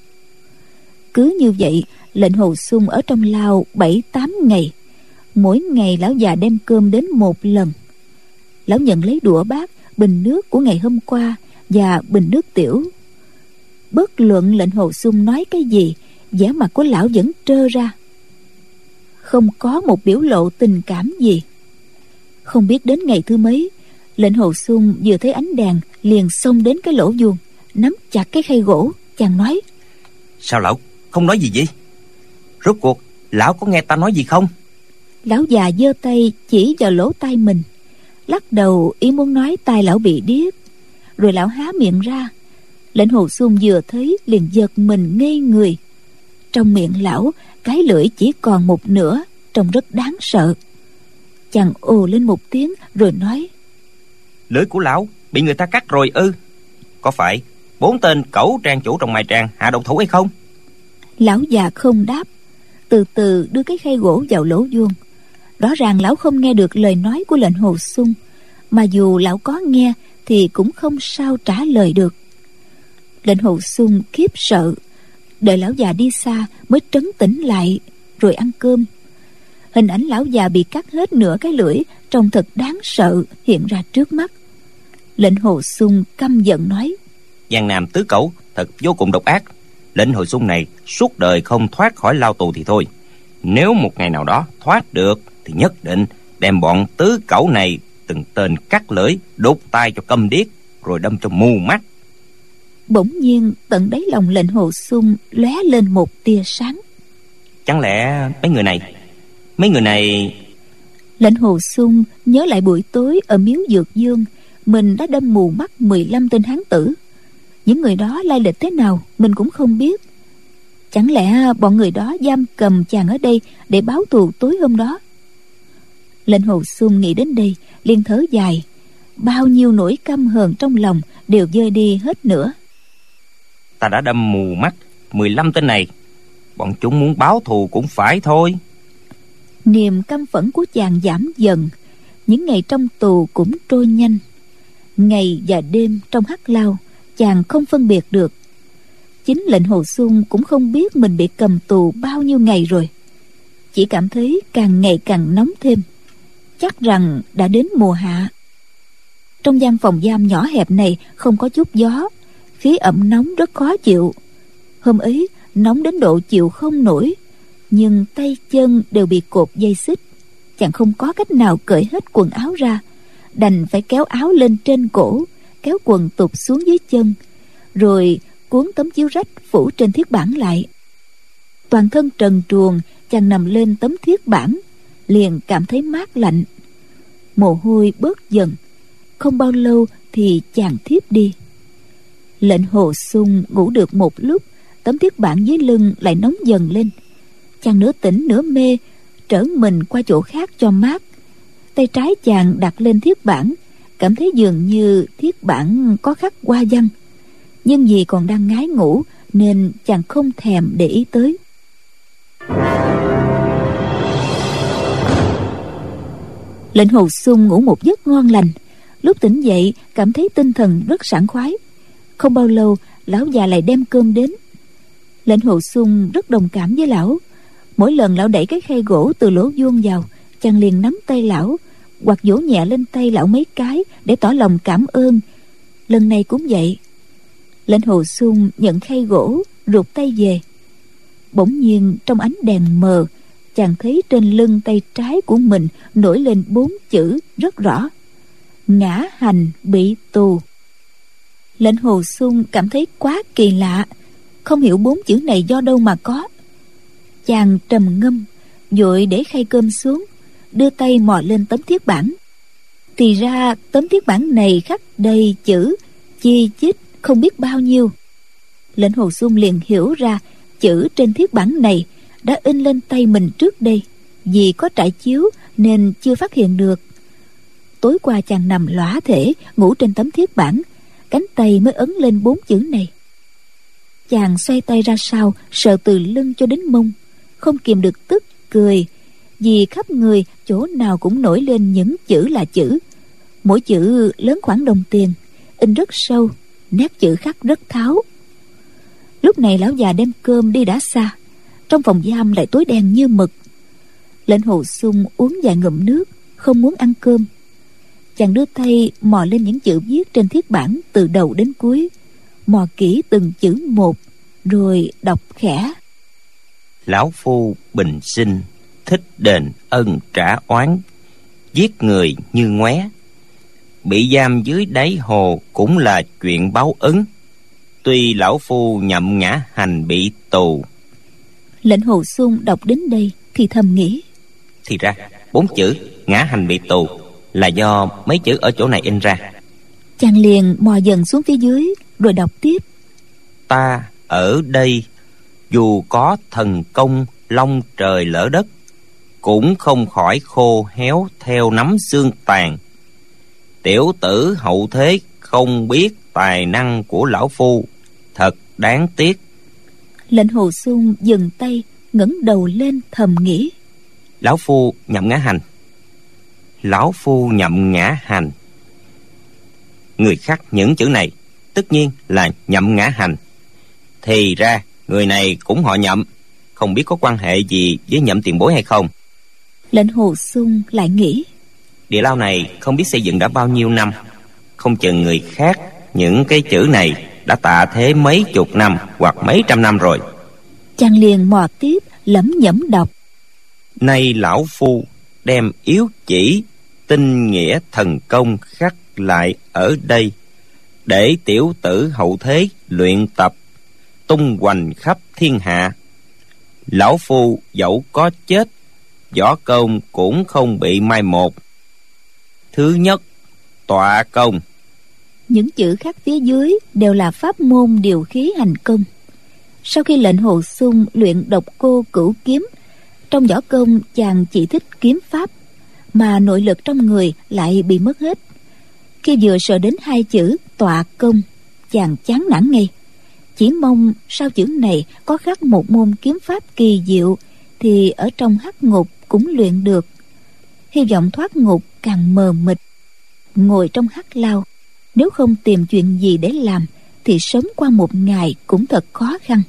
[SPEAKER 2] Cứ như vậy, Lệnh Hồ Xuân ở trong lao bảy tám ngày. Mỗi ngày lão già đem cơm đến một lần. Lão nhận lấy đũa bát, bình nước của ngày hôm qua và bình nước tiểu. Bất luận Lệnh Hồ Xuân nói cái gì, vẻ mặt của lão vẫn trơ ra, không có một biểu lộ tình cảm gì. Không biết đến ngày thứ mấy, Lệnh Hồ Xuân vừa thấy ánh đèn liền xông đến cái lỗ vuông, nắm chặt cái khay gỗ. Chàng nói:
[SPEAKER 3] Sao lão không nói gì vậy? Rốt cuộc lão có nghe ta nói gì không?
[SPEAKER 2] Lão già giơ tay chỉ vào lỗ tai mình, lắc đầu ý muốn nói tai lão bị điếc. Rồi lão há miệng ra. Lệnh Hồ Xuân vừa thấy liền giật mình ngây người. Trong miệng lão, cái lưỡi chỉ còn một nửa, trông rất đáng sợ. Chàng ồ lên một tiếng rồi nói:
[SPEAKER 3] Lưỡi của lão bị người ta cắt rồi ư? Có phải bốn tên cẩu trang chủ trong mai trang hạ độc thủ hay không?
[SPEAKER 2] Lão già không đáp, từ từ đưa cái khay gỗ vào lỗ vuông. Rõ ràng lão không nghe được lời nói của Lệnh Hồ Xuân, mà dù lão có nghe thì cũng không sao trả lời được. Lệnh Hồ Xuân khiếp sợ, đợi lão già đi xa mới trấn tĩnh lại rồi ăn cơm. Hình ảnh lão già bị cắt hết nửa cái lưỡi trông thật đáng sợ hiện ra trước mắt. Lệnh Hồ Xuân căm giận nói:
[SPEAKER 3] Giang Nam tứ cẩu thật vô cùng độc ác. Lệnh Hồ Xuân này suốt đời không thoát khỏi lao tù thì thôi, nếu một ngày nào đó thoát được thì nhất định đem bọn tứ cẩu này từng tên cắt lưỡi, đốt tai cho câm điếc, rồi đâm cho mù mắt.
[SPEAKER 2] Bỗng nhiên tận đáy lòng Lệnh Hồ Xuân lóe lên một tia sáng.
[SPEAKER 3] Chẳng lẽ mấy người này mấy người này
[SPEAKER 2] Lệnh Hồ Xuân nhớ lại buổi tối ở miếu Dược Dương, mình đã đâm mù mắt mười lăm tên hán tử. Những người đó lai lịch thế nào mình cũng không biết. Chẳng lẽ bọn người đó giam cầm chàng ở đây để báo thù tối hôm đó? Lệnh Hồ Xuân nghĩ đến đây liền thở dài. Bao nhiêu nỗi căm hờn trong lòng đều vơi đi hết nữa.
[SPEAKER 3] Ta đã đâm mù mắt mười lăm tên này, bọn chúng muốn báo thù cũng phải thôi.
[SPEAKER 2] Niềm căm phẫn của chàng giảm dần. Những ngày trong tù cũng trôi nhanh. Ngày và đêm trong hắc lao chàng không phân biệt được. Chính Lệnh Hồ Xuân cũng không biết mình bị cầm tù bao nhiêu ngày rồi, chỉ cảm thấy càng ngày càng nóng thêm, chắc rằng đã đến mùa hạ. Trong gian phòng giam nhỏ hẹp này không có chút gió, khí ẩm nóng rất khó chịu. Hôm ấy nóng đến độ chịu không nổi, nhưng tay chân đều bị cột dây xích. Chàng không có cách nào cởi hết quần áo ra, đành phải kéo áo lên trên cổ, kéo quần tụt xuống dưới chân, rồi cuốn tấm chiếu rách phủ trên thiết bản lại. Toàn thân trần truồng, chàng nằm lên tấm thiết bản liền cảm thấy mát lạnh. Mồ hôi bớt dần, không bao lâu thì chàng thiếp đi. Lệnh Hồ Xung ngủ được một lúc, tấm thiết bản dưới lưng lại nóng dần lên. Chàng nửa tỉnh nửa mê, trở mình qua chỗ khác cho mát. Tay trái chàng đặt lên thiết bản, cảm thấy dường như thiết bản có khắc hoa văn, nhưng vì còn đang ngái ngủ nên chàng không thèm để ý tới. Lệnh Hồ Xung ngủ một giấc ngon lành, lúc tỉnh dậy cảm thấy tinh thần rất sảng khoái. Không bao lâu lão già lại đem cơm đến. Lệnh Hồ Xung rất đồng cảm với lão. Mỗi lần lão đẩy cái khay gỗ từ lỗ vuông vào, chàng liền nắm tay lão hoặc vỗ nhẹ lên tay lão mấy cái để tỏ lòng cảm ơn. Lần này cũng vậy. Lệnh Hồ Xung nhận khay gỗ, rụt tay về. Bỗng nhiên trong ánh đèn mờ, chàng thấy trên lưng tay trái của mình nổi lên bốn chữ rất rõ: ngã hành bị tù. Lệnh Hồ Xung cảm thấy quá kỳ lạ, không hiểu bốn chữ này do đâu mà có. Chàng trầm ngâm, vội để khay cơm xuống, đưa tay mò lên tấm thiết bản. Thì ra tấm thiết bản này khắc đầy chữ chi chít không biết bao nhiêu. Lệnh Hồ Xung liền hiểu ra chữ trên thiết bản này đã in lên tay mình trước đây, vì có trải chiếu nên chưa phát hiện được. Tối qua chàng nằm lõa thể ngủ trên tấm thiết bản, cánh tay mới ấn lên bốn chữ này. Chàng xoay tay ra sau, sờ từ lưng cho đến mông, không kìm được tức cười, vì khắp người chỗ nào cũng nổi lên những chữ là chữ. Mỗi chữ lớn khoảng đồng tiền, in rất sâu, nét chữ khắc rất tháo. Lúc này lão già đem cơm đi đã xa, trong phòng giam lại tối đen như mực. Lệnh Hồ Xung uống vài ngụm nước, không muốn ăn cơm. Chàng đưa tay mò lên những chữ viết trên thiết bản từ đầu đến cuối, mò kỹ từng chữ một, rồi đọc khẽ:
[SPEAKER 3] Lão phu bình sinh, thích đền ân trả oán, giết người như ngoé. Bị giam dưới đáy hồ cũng là chuyện báo ứng, tuy lão phu nhậm ngã hành bị tù.
[SPEAKER 2] Lệnh Hồ Xung đọc đến đây thì thầm nghĩ:
[SPEAKER 3] Thì ra bốn chữ ngã hành bị tù là do mấy chữ ở chỗ này in ra.
[SPEAKER 2] Chàng liền mò dần xuống phía dưới, rồi đọc tiếp:
[SPEAKER 3] Ta ở đây dù có thần công long trời lỡ đất, cũng không khỏi khô héo theo nắm xương tàn. Tiểu tử hậu thế không biết tài năng của lão phu, thật đáng tiếc.
[SPEAKER 2] Lệnh Hồ Xung dừng tay, ngẩng đầu lên thầm nghĩ:
[SPEAKER 3] Lão phu nhậm ngã hành. Lão phu nhậm ngã hành. Người khắc những chữ này tất nhiên là nhậm ngã hành. Thì ra người này cũng họ Nhậm, không biết có quan hệ gì với Nhậm tiền bối hay không.
[SPEAKER 2] Lệnh Hồ Xung lại nghĩ:
[SPEAKER 3] Địa lao này không biết xây dựng đã bao nhiêu năm, không chừng người khác những cái chữ này đã tạ thế mấy chục năm hoặc mấy trăm năm rồi.
[SPEAKER 2] Chàng liền mò tiếp lẩm nhẩm đọc:
[SPEAKER 3] Nay lão phu đem yếu chỉ tinh nghĩa thần công khắc lại ở đây, để tiểu tử hậu thế luyện tập, tung hoành khắp thiên hạ. Lão phu dẫu có chết, võ công cũng không bị mai một. Thứ nhất, tọa công.
[SPEAKER 2] Những chữ khắc phía dưới đều là pháp môn điều khí hành công. Sau khi lệnh Hồ Xung luyện độc cô cửu kiếm, trong võ công chàng chỉ thích kiếm pháp, mà nội lực trong người lại bị mất hết. Khi vừa sợ đến hai chữ tọa công, chàng chán nản ngay, chỉ mong sau chữ này có khắc một môn kiếm pháp kỳ diệu, thì ở trong hắc ngục cũng luyện được. Hy vọng thoát ngục càng mờ mịt. Ngồi trong hắc lao, nếu không tìm chuyện gì để làm thì sống qua một ngày cũng thật khó khăn.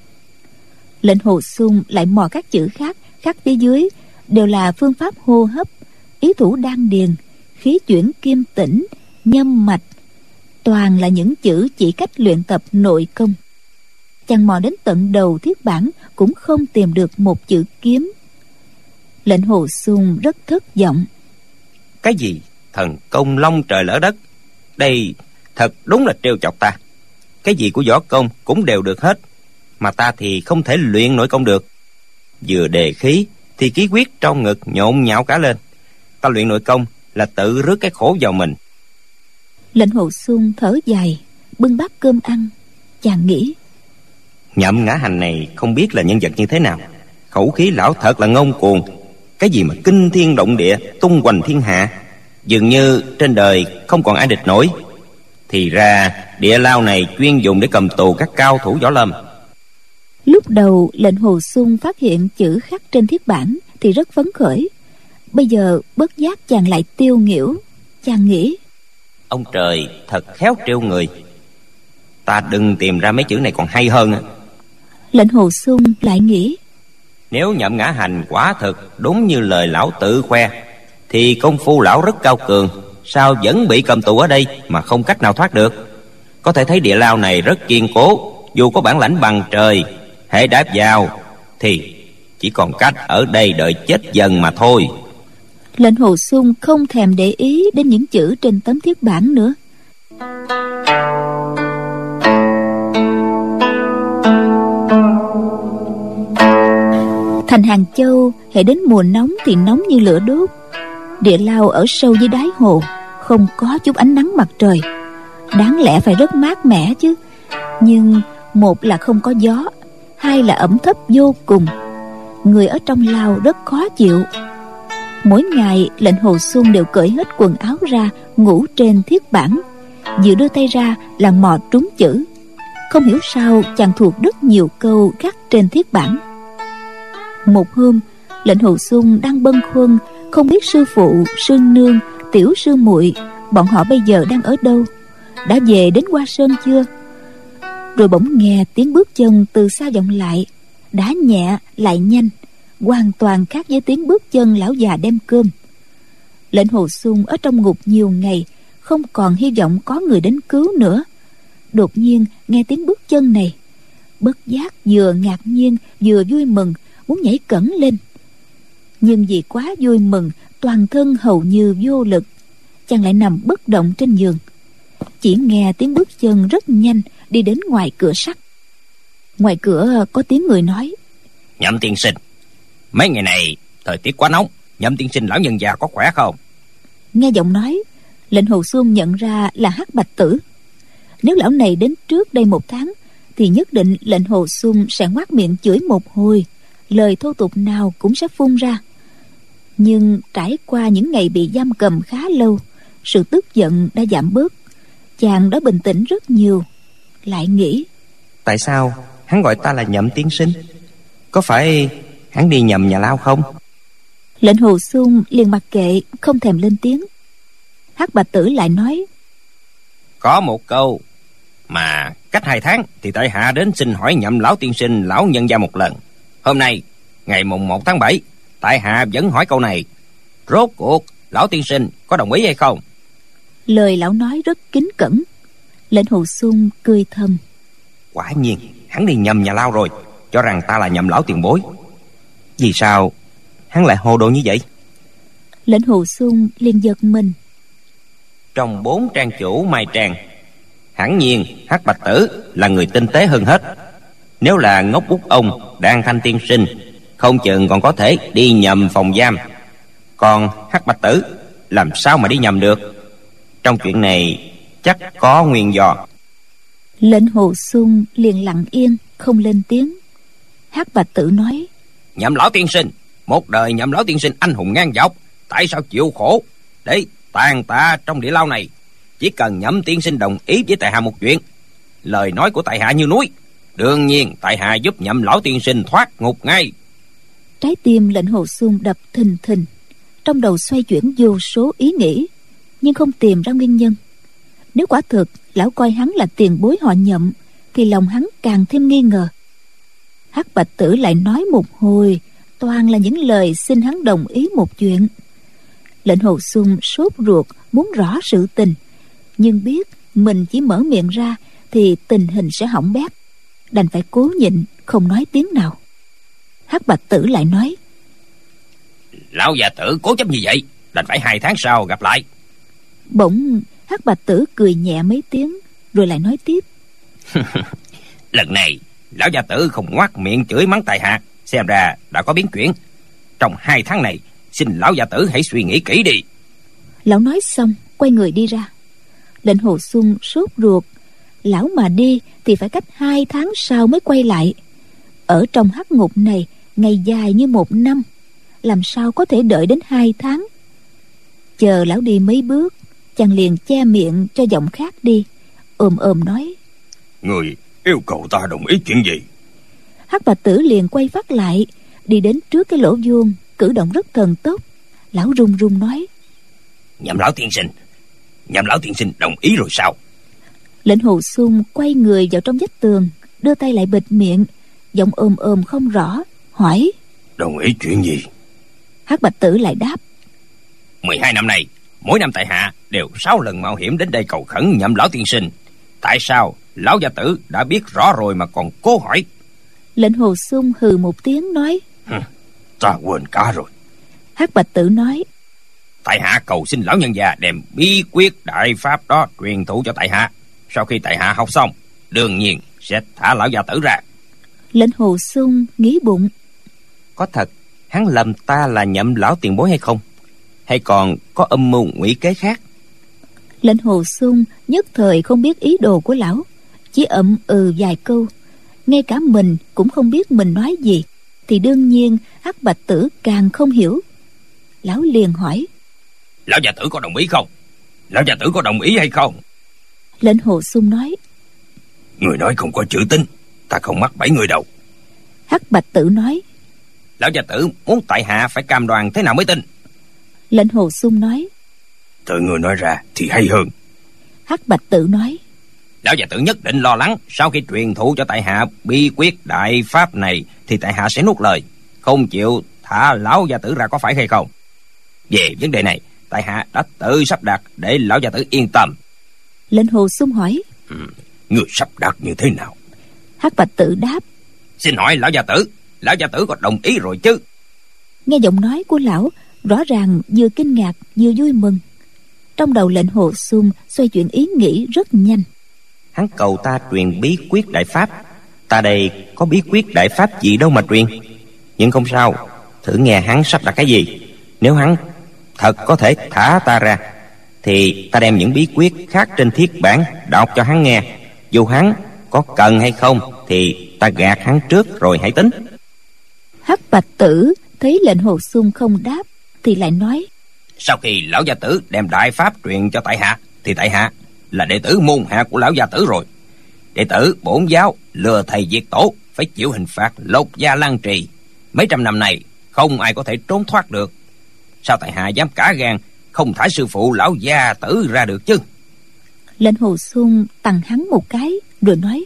[SPEAKER 2] Lệnh Hồ Xung lại mò các chữ khác khắc phía dưới, đều là phương pháp hô hấp, ý thủ đan điền, khí chuyển kim tĩnh, nhâm mạch, toàn là những chữ chỉ cách luyện tập nội công. Chàng mò đến tận đầu thiết bản cũng không tìm được một chữ kiếm. Lệnh Hồ Xung rất thất vọng.
[SPEAKER 3] Cái gì thần công long trời lỡ đất? Đây thật đúng là trêu chọc ta. Cái gì của võ công cũng đều được hết, mà ta thì không thể luyện nội công được. Vừa đề khí thì khí huyết trong ngực nhộn nhạo cả lên. Ta luyện nội công là tự rước cái khổ vào mình.
[SPEAKER 2] Lệnh Hồ Xung thở dài, bưng bát cơm ăn. Chàng nghĩ,
[SPEAKER 3] Nhậm Ngã Hành này không biết là nhân vật như thế nào. Khẩu khí lão thật là ngông cuồng. Cái gì mà kinh thiên động địa, tung hoành thiên hạ, dường như trên đời không còn ai địch nổi. Thì ra địa lao này chuyên dùng để cầm tù các cao thủ võ lâm.
[SPEAKER 2] Lúc đầu lệnh Hồ Xuân phát hiện chữ khắc trên thiết bản thì rất phấn khởi. Bây giờ bất giác chàng lại tiêu nghỉu. Chàng nghĩ,
[SPEAKER 3] ông trời thật khéo trêu người. Ta đừng tìm ra mấy chữ này còn hay hơn.
[SPEAKER 2] Lệnh Hồ Xuân lại nghĩ,
[SPEAKER 3] nếu Nhậm Ngã Hành quả thực đúng như lời lão tự khoe, thì công phu lão rất cao cường. Sao vẫn bị cầm tù ở đây mà không cách nào thoát được? Có thể thấy địa lao này rất kiên cố. Dù có bản lãnh bằng trời, hễ đáp vào thì chỉ còn cách ở đây đợi chết dần mà thôi.
[SPEAKER 2] Lệnh Hồ Xuân không thèm để ý đến những chữ trên tấm thiết bản nữa. Thành Hàng Châu hễ đến mùa nóng thì nóng như lửa đốt. Địa lao ở sâu dưới đáy hồ, không có chút ánh nắng mặt trời. Đáng lẽ phải rất mát mẻ chứ. Nhưng một là không có gió, hai là ẩm thấp vô cùng. Người ở trong lao rất khó chịu. Mỗi ngày lệnh Hồ Xuân đều cởi hết quần áo ra, ngủ trên thiết bản, vừa đưa tay ra là mò trúng chữ. Không hiểu sao chàng thuộc rất nhiều câu khắc trên thiết bản. Một hôm, lệnh Hồ Xuân đang bâng khuâng, không biết sư phụ, sư nương, tiểu sư muội bọn họ bây giờ đang ở đâu, đã về đến Hoa Sơn chưa. Rồi bỗng nghe tiếng bước chân từ xa vọng lại, đã nhẹ lại nhanh, hoàn toàn khác với tiếng bước chân lão già đem cơm. Lệnh Hồ Xuân ở trong ngục nhiều ngày, không còn hy vọng có người đến cứu nữa. Đột nhiên nghe tiếng bước chân này, bất giác vừa ngạc nhiên vừa vui mừng, muốn nhảy cẫng lên. Nhưng vì quá vui mừng, toàn thân hầu như vô lực, chàng lại nằm bất động trên giường. Chỉ nghe tiếng bước chân rất nhanh đi đến ngoài cửa sắt. Ngoài cửa có tiếng người nói,
[SPEAKER 3] Nhậm tiên sinh, mấy ngày này thời tiết quá nóng, Nhậm tiên sinh lão nhân già có khỏe không?
[SPEAKER 2] Nghe giọng nói, lệnh Hồ Xuân nhận ra là Hắc Bạch Tử. Nếu lão này đến trước đây một tháng thì nhất định lệnh Hồ Xuân sẽ ngoác miệng chửi một hồi, lời thô tục nào cũng sẽ phun ra. Nhưng trải qua những ngày bị giam cầm khá lâu, sự tức giận đã giảm bớt, chàng đã bình tĩnh rất nhiều. Lại nghĩ,
[SPEAKER 3] tại sao hắn gọi ta là Nhậm tiên sinh? Có phải hắn đi nhầm nhà lao không?
[SPEAKER 2] Lệnh Hồ Xuân liền mặc kệ, không thèm lên tiếng. Hắc Bạch Tử lại nói,
[SPEAKER 3] có một câu mà cách hai tháng thì tại hạ đến xin hỏi Nhậm lão tiên sinh lão nhân gia một lần. Hôm nay ngày mùng một tháng bảy, tại hạ vẫn hỏi câu này. Rốt cuộc lão tiên sinh có đồng ý hay không?
[SPEAKER 2] Lời lão nói rất kính cẩn. Lệnh Hồ Xuân cười thầm,
[SPEAKER 3] quả nhiên hắn đi nhầm nhà lao rồi, cho rằng ta là Nhậm lão tiền bối. Vì sao hắn lại hồ đồ như vậy?
[SPEAKER 2] Lệnh Hồ Xuân liền giật mình.
[SPEAKER 3] Trong bốn trang chủ Mai Trang, hẳn nhiên Hắc Bạch Tử là người tinh tế hơn hết. Nếu là ngốc út ông Đan Thanh tiên sinh, không chừng còn có thể đi nhầm phòng giam. Còn Hắc Bạch Tử làm sao mà đi nhầm được? Trong chuyện này chắc có nguyên do.
[SPEAKER 2] Lệnh Hồ Xuân liền lặng yên, không lên tiếng. Hắc Bạch Tử nói,
[SPEAKER 3] Nhậm lão tiên sinh, một đời Nhậm lão tiên sinh anh hùng ngang dọc, tại sao chịu khổ để tàn tạ trong địa lao này? Chỉ cần Nhậm tiên sinh đồng ý với tại hạ một chuyện, lời nói của tại hạ như núi, đương nhiên tại hạ giúp Nhậm lão tiên sinh thoát ngục ngay.
[SPEAKER 2] Trái tim lệnh Hồ Xuân đập thình thình, trong đầu xoay chuyển vô số ý nghĩ, nhưng không tìm ra nguyên nhân. Nếu quả thực lão coi hắn là tiền bối họ Nhậm, thì lòng hắn càng thêm nghi ngờ. Hắc Bạch Tử lại nói một hồi, toàn là những lời xin hắn đồng ý một chuyện. Lệnh Hồ Xuân sốt ruột muốn rõ sự tình, nhưng biết mình chỉ mở miệng ra thì tình hình sẽ hỏng bét, đành phải cố nhịn không nói tiếng nào. Hắc Bạch Tử lại nói,
[SPEAKER 3] lão già tử cố chấp như vậy, đành phải hai tháng sau gặp lại.
[SPEAKER 2] Bỗng Hắc Bạch Tử cười nhẹ mấy tiếng, rồi lại nói tiếp,
[SPEAKER 3] lần này lão gia tử không ngoác miệng chửi mắng tại hạ, xem ra đã có biến chuyển. Trong hai tháng này, xin lão gia tử hãy suy nghĩ kỹ đi.
[SPEAKER 2] Lão nói xong quay người đi ra. Lệnh Hồ Xuân sốt ruột, Lão mà đi thì phải cách hai tháng sau mới quay lại. Ở trong hắc ngục này, ngày dài như một năm, làm sao có thể đợi đến hai tháng. Chờ lão đi mấy bước, chàng liền che miệng cho giọng khác đi, ồm ồm nói:
[SPEAKER 4] Người yêu cầu ta đồng ý chuyện gì?
[SPEAKER 2] Hắc Bạch Tử liền quay phát lại, đi đến trước cái lỗ vuông, cử động rất thần tốc. Lão run run nói:
[SPEAKER 4] Nhậm lão tiên sinh, nhậm lão tiên sinh đồng ý rồi sao?
[SPEAKER 2] Lệnh Hồ Xuân quay người vào trong vách tường, đưa tay lại bịt miệng, giọng ồm ồm không rõ, hỏi:
[SPEAKER 4] Đồng ý chuyện gì?
[SPEAKER 2] Hắc Bạch Tử lại đáp:
[SPEAKER 4] mười hai năm nay, mỗi năm tại hạ đều sáu lần mạo hiểm đến đây cầu khẩn nhậm lão tiên sinh. Tại sao lão gia tử đã biết rõ rồi mà còn cố hỏi?
[SPEAKER 2] Lệnh Hồ Xuân hừ một tiếng nói:
[SPEAKER 4] Hừ, ta quên cả rồi.
[SPEAKER 2] Hắc Bạch Tử nói:
[SPEAKER 4] Tại hạ cầu xin lão nhân già đem bí quyết đại pháp đó truyền thụ cho tại hạ. Sau khi tại hạ học xong, đương nhiên sẽ thả lão gia tử ra.
[SPEAKER 2] Lệnh Hồ Xuân nghĩ bụng:
[SPEAKER 3] Có thật hắn lầm ta là nhậm lão tiền bối hay không? Hay còn có âm mưu ngụy kế khác?
[SPEAKER 2] Lệnh Hồ Xuân nhất thời không biết ý đồ của lão, chỉ ậm ừ vài câu. Ngay cả mình cũng không biết mình nói gì, thì đương nhiên Hắc Bạch Tử càng không hiểu. Lão liền hỏi:
[SPEAKER 4] Lão gia tử có đồng ý không? Lão gia tử có đồng ý hay không?
[SPEAKER 2] Lệnh Hồ Xuân nói:
[SPEAKER 4] Người nói không có chữ tín, ta không mắc bẫy người đâu.
[SPEAKER 2] Hắc Bạch Tử nói:
[SPEAKER 4] Lão gia tử muốn tại hạ phải cam đoan thế nào mới tin?
[SPEAKER 2] Lệnh Hồ Xuân nói:
[SPEAKER 4] Tự người nói ra thì hay hơn.
[SPEAKER 2] Hắc Bạch Tử nói:
[SPEAKER 4] Lão gia tử nhất định lo lắng sau khi truyền thụ cho tại hạ bí quyết đại pháp này thì tại hạ sẽ nuốt lời, không chịu thả lão gia tử ra, có phải hay không? Về vấn đề này, tại hạ đã tự sắp đặt để lão gia tử yên tâm.
[SPEAKER 2] Lệnh Hồ Xuân hỏi:
[SPEAKER 4] ừ, Người sắp đặt như thế nào?
[SPEAKER 2] Hắc Bạch Tử đáp:
[SPEAKER 4] Xin hỏi lão gia tử, lão gia tử có đồng ý rồi chứ?
[SPEAKER 2] Nghe giọng nói của lão, rõ ràng vừa kinh ngạc vừa vui mừng. Trong đầu Lệnh Hồ Xuân xoay chuyển ý nghĩ rất nhanh.
[SPEAKER 3] Hắn cầu ta truyền bí quyết đại pháp. Ta đây có bí quyết đại pháp gì đâu mà truyền. Nhưng không sao, thử nghe hắn sắp đặt cái gì. Nếu hắn thật có thể thả ta ra, thì ta đem những bí quyết khác trên thiết bản đọc cho hắn nghe. Dù hắn có cần hay không thì ta gạt hắn trước rồi hãy tính.
[SPEAKER 2] Hắc Bạch Tử thấy Lệnh Hồ Xuân không đáp thì lại nói:
[SPEAKER 4] Sau khi lão gia tử đem đại pháp truyền cho tại hạ, thì tại hạ là đệ tử môn hạ của lão gia tử rồi. Đệ tử bổn giáo lừa thầy diệt tổ, phải chịu hình phạt lột da lăng trì. Mấy trăm năm này không ai có thể trốn thoát được. Sao tại hạ dám cả gan không thả sư phụ lão gia tử ra được chứ?
[SPEAKER 2] Lệnh Hồ Xuân tằng hắn một cái rồi nói: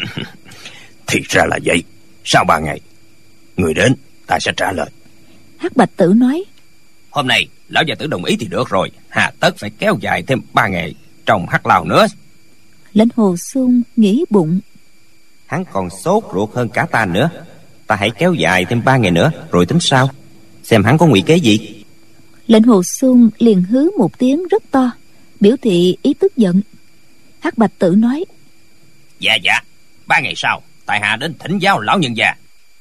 [SPEAKER 4] Thì ra là vậy. Sau ba ngày người đến, ta sẽ trả lời.
[SPEAKER 2] Hắc Bạch Tử nói:
[SPEAKER 4] Hôm nay lão gia tử đồng ý thì được rồi, hà tất phải kéo dài thêm ba ngày trong hắc lao nữa.
[SPEAKER 2] Lệnh Hồ Xuân nghĩ bụng:
[SPEAKER 3] Hắn còn sốt ruột hơn cả ta nữa. Ta hãy kéo dài thêm ba ngày nữa rồi tính sao, xem hắn có ngụy kế gì.
[SPEAKER 2] Lệnh Hồ Xuân liền hứ một tiếng rất to, biểu thị ý tức giận. Hắc Bạch Tử nói:
[SPEAKER 4] Dạ dạ, ba ngày sau tại hạ đến thỉnh giáo lão nhân già.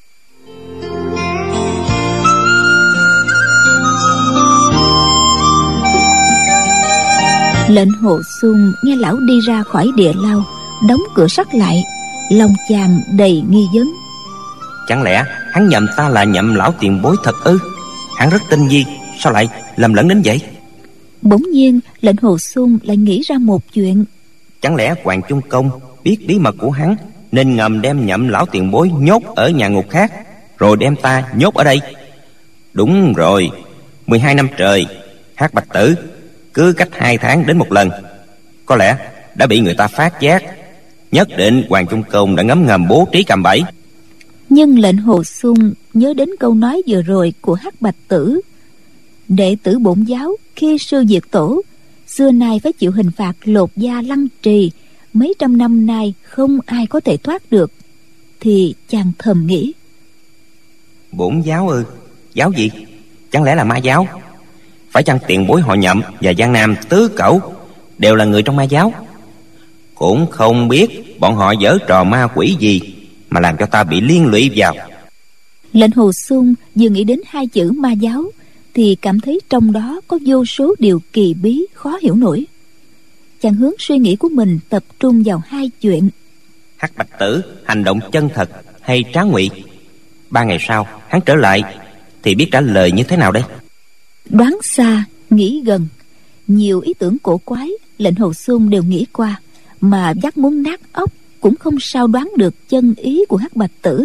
[SPEAKER 2] Lệnh Hồ Xuân nghe lão đi ra khỏi địa lao, đóng cửa sắt lại, lòng chàng đầy nghi vấn.
[SPEAKER 3] Chẳng lẽ hắn nhầm ta là nhậm lão tiền bối thật ư? Hắn rất tinh vi, sao lại lầm lẫn đến vậy?
[SPEAKER 2] Bỗng nhiên Lệnh Hồ Xuân lại nghĩ ra một chuyện.
[SPEAKER 3] Chẳng lẽ Hoàng Trung Công biết bí mật của hắn, nên ngầm đem nhậm lão tiền bối nhốt ở nhà ngục khác, rồi đem ta nhốt ở đây? Đúng rồi, mười hai năm trời, Hắc Bạch Tử cứ cách hai tháng đến một lần. Có lẽ đã bị người ta phát giác. Nhất định Hoàng Trung Công đã ngấm ngầm bố trí cạm bẫy.
[SPEAKER 2] Nhưng Lệnh Hồ Xuân nhớ đến câu nói vừa rồi của Hắc Bạch Tử: đệ tử bổn giáo khi sư diệt tổ, xưa nay phải chịu hình phạt lột da lăng trì, mấy trăm năm nay không ai có thể thoát được. Thì chàng thầm nghĩ:
[SPEAKER 3] Bổn giáo ư? Giáo gì? Chẳng lẽ là ma giáo? Phải chăng tiền bối họ Nhậm và Giang Nam tứ cẩu đều là người trong ma giáo? Cũng không biết bọn họ giở trò ma quỷ gì mà làm cho ta bị liên lụy vào.
[SPEAKER 2] Lệnh Hồ Xuân vừa nghĩ đến hai chữ ma giáo thì cảm thấy trong đó có vô số điều kỳ bí khó hiểu nổi. chàng hướng suy nghĩ của mình tập trung vào hai chuyện.
[SPEAKER 3] Hắc Bạch Tử hành động chân thật hay trá ngụy? Ba ngày sau hắn trở lại thì biết trả lời như thế nào đây?
[SPEAKER 2] Đoán xa, nghĩ gần, nhiều ý tưởng cổ quái Lệnh Hồ Xuân đều nghĩ qua, mà vắt muốn nát óc cũng không sao đoán được chân ý của Hắc Bạch Tử.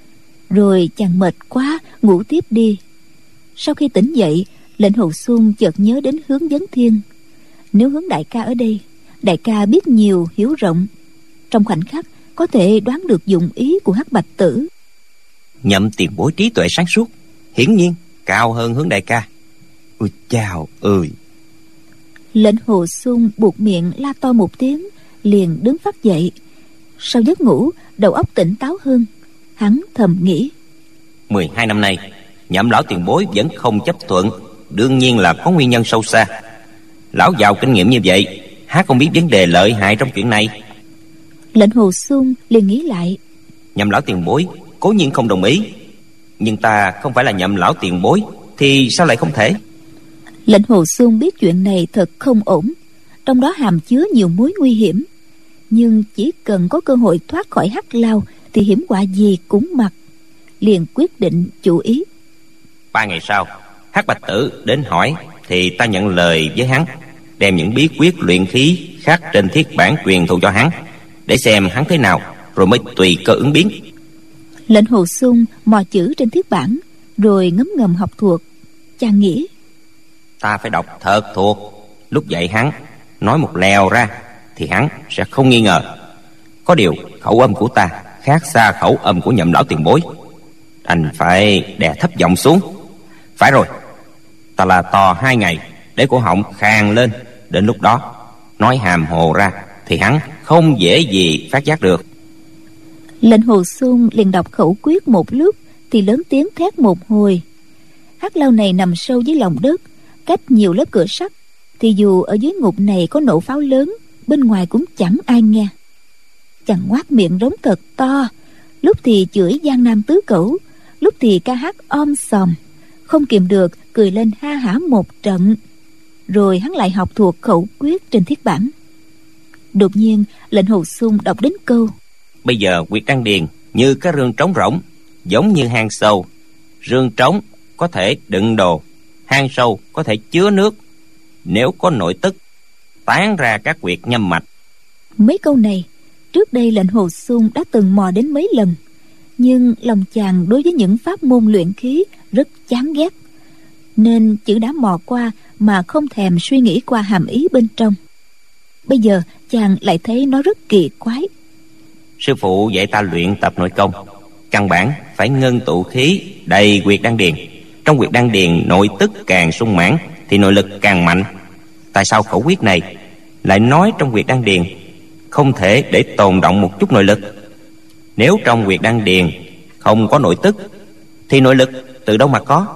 [SPEAKER 2] Rồi chàng mệt quá, ngủ tiếp đi. Sau khi tỉnh dậy, Lệnh Hồ Xuân chợt nhớ đến Hướng Vấn Thiên. Nếu Hướng đại ca ở đây, đại ca biết nhiều hiểu rộng, trong khoảnh khắc có thể đoán được dụng ý của Hắc Bạch Tử.
[SPEAKER 3] Nhậm tiền bối trí tuệ sáng suốt, hiển nhiên cao hơn Hướng đại ca. Ôi chào ơi!
[SPEAKER 2] Lệnh Hồ Xuân buột miệng la to một tiếng, liền đứng phát dậy. Sau giấc ngủ, đầu óc tỉnh táo hơn. Hắn thầm nghĩ,
[SPEAKER 3] Mười hai năm nay Nhậm lão tiền bối vẫn không chấp thuận, đương nhiên là có nguyên nhân sâu xa. Lão giàu kinh nghiệm như vậy, há không biết vấn đề lợi hại trong chuyện này?
[SPEAKER 2] Lệnh Hồ Xuân liền nghĩ lại,
[SPEAKER 3] Nhậm lão tiền bối cố nhiên không đồng ý, nhưng ta không phải là Nhậm lão tiền bối, thì sao lại không thể?
[SPEAKER 2] Lệnh Hồ Xuân biết chuyện này thật không ổn, trong đó hàm chứa nhiều mối nguy hiểm. Nhưng chỉ cần có cơ hội thoát khỏi hắc lao thì hiểm họa gì cũng mặc. Liền quyết định chủ ý.
[SPEAKER 3] Ba ngày sau Hắc Bạch Tử đến hỏi, thì ta nhận lời với hắn, đem những bí quyết luyện khí khắc trên thiết bản truyền thụ cho hắn, để xem hắn thế nào, rồi mới tùy cơ ứng biến.
[SPEAKER 2] Lệnh Hồ Xuân mò chữ trên thiết bản, rồi ngấm ngầm học thuộc. Chàng nghĩ,
[SPEAKER 3] ta phải đọc thật thuộc, lúc dạy hắn nói một lèo ra thì hắn sẽ không nghi ngờ. Có điều khẩu âm của ta khác xa khẩu âm của Nhậm lão tiền bối, đành phải đè thấp giọng xuống. Phải rồi, ta là to hai ngày để cổ họng khàn lên, đến lúc đó nói hàm hồ ra thì hắn không dễ gì phát giác được.
[SPEAKER 2] Lệnh Hồ Xuân liền đọc khẩu quyết một lúc thì lớn tiếng thét một hồi. Hắc lao này nằm sâu dưới lòng đất, cách nhiều lớp cửa sắt, thì dù ở dưới ngục này có nổ pháo lớn, bên ngoài cũng chẳng ai nghe. Chàng ngoác miệng rống thật to, lúc thì chửi Giang Nam tứ cẩu, lúc thì ca hát om sòm, không kìm được cười lên ha hả một trận. Rồi hắn lại học thuộc khẩu quyết trên thiết bản. Đột nhiên Lệnh Hồ Xuân đọc đến câu:
[SPEAKER 3] Bây giờ huyệt đan điền như cái rương trống rỗng, giống như hang sâu. Rương trống có thể đựng đồ, hang sâu có thể chứa nước. Nếu có nội tức, tán ra các huyệt nhâm mạch.
[SPEAKER 2] Mấy câu này trước đây Lệnh Hồ Xuân đã từng mò đến mấy lần, nhưng lòng chàng đối với những pháp môn luyện khí rất chán ghét, nên chữ đã mò qua mà không thèm suy nghĩ qua hàm ý bên trong. Bây giờ chàng lại thấy nó rất kỳ quái.
[SPEAKER 3] Sư phụ dạy ta luyện tập nội công, căn bản phải ngưng tụ khí đầy huyệt đan điền. Trong huyệt đan điền nội tức càng sung mãn thì nội lực càng mạnh. Tại sao khẩu quyết này lại nói trong huyệt đan điền không thể để tồn động một chút nội lực? Nếu trong huyệt đan điền không có nội tức thì nội lực từ đâu mà có?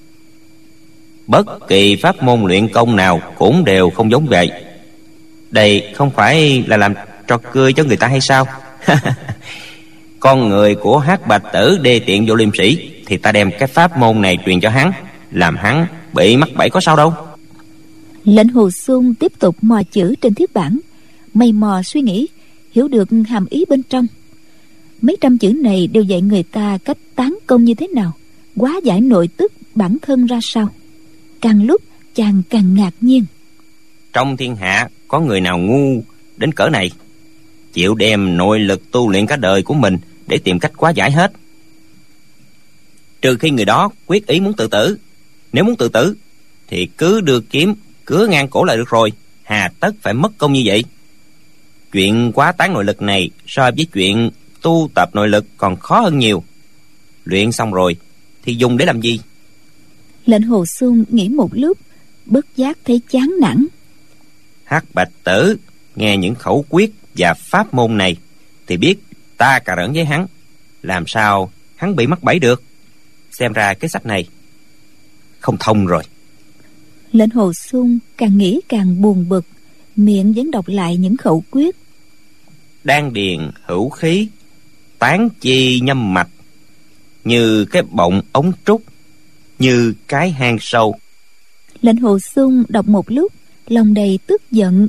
[SPEAKER 3] Bất kỳ pháp môn luyện công nào cũng đều không giống vậy. Đây không phải là làm trò cười cho người ta hay sao? Con người của Hắc Bạch Tử đê tiện vô liêm sĩ, thì ta đem cái pháp môn này truyền cho hắn, làm hắn bị mắc bẫy có sao đâu.
[SPEAKER 2] Lệnh Hồ Xuân tiếp tục mò chữ trên thiết bản, mày mò suy nghĩ, hiểu được hàm ý bên trong. Mấy trăm chữ này đều dạy người ta cách tán công như thế nào, hóa giải nội tức bản thân ra sao. Càng lúc chàng càng ngạc nhiên.
[SPEAKER 3] Trong thiên hạ có người nào ngu đến cỡ này, chịu đem nội lực tu luyện cả đời của mình để tìm cách hóa giải hết? Trừ khi người đó quyết ý muốn tự tử. Nếu muốn tự tử thì cứ đưa kiếm cứa ngang cổ là được rồi, hà tất phải mất công như vậy. Chuyện quá tán nội lực này so với chuyện tu tập nội lực còn khó hơn nhiều. Luyện xong rồi thì dùng để làm gì?
[SPEAKER 2] Lệnh Hồ Xuân nghĩ một lúc, bất giác thấy chán nản.
[SPEAKER 3] Hắc Bạch Tử nghe những khẩu quyết và pháp môn này thì biết ta cà rỡn với hắn, làm sao hắn bị mắc bẫy được? Xem ra cái sách này không thông rồi.
[SPEAKER 2] Lệnh Hồ Xuân càng nghĩ càng buồn bực, miệng vẫn đọc lại những khẩu quyết.
[SPEAKER 3] Đan điền hữu khí, tán chi nhâm mạch, như cái bọng ống trúc, như cái hang sâu.
[SPEAKER 2] Lệnh Hồ Xuân đọc một lúc, lòng đầy tức giận,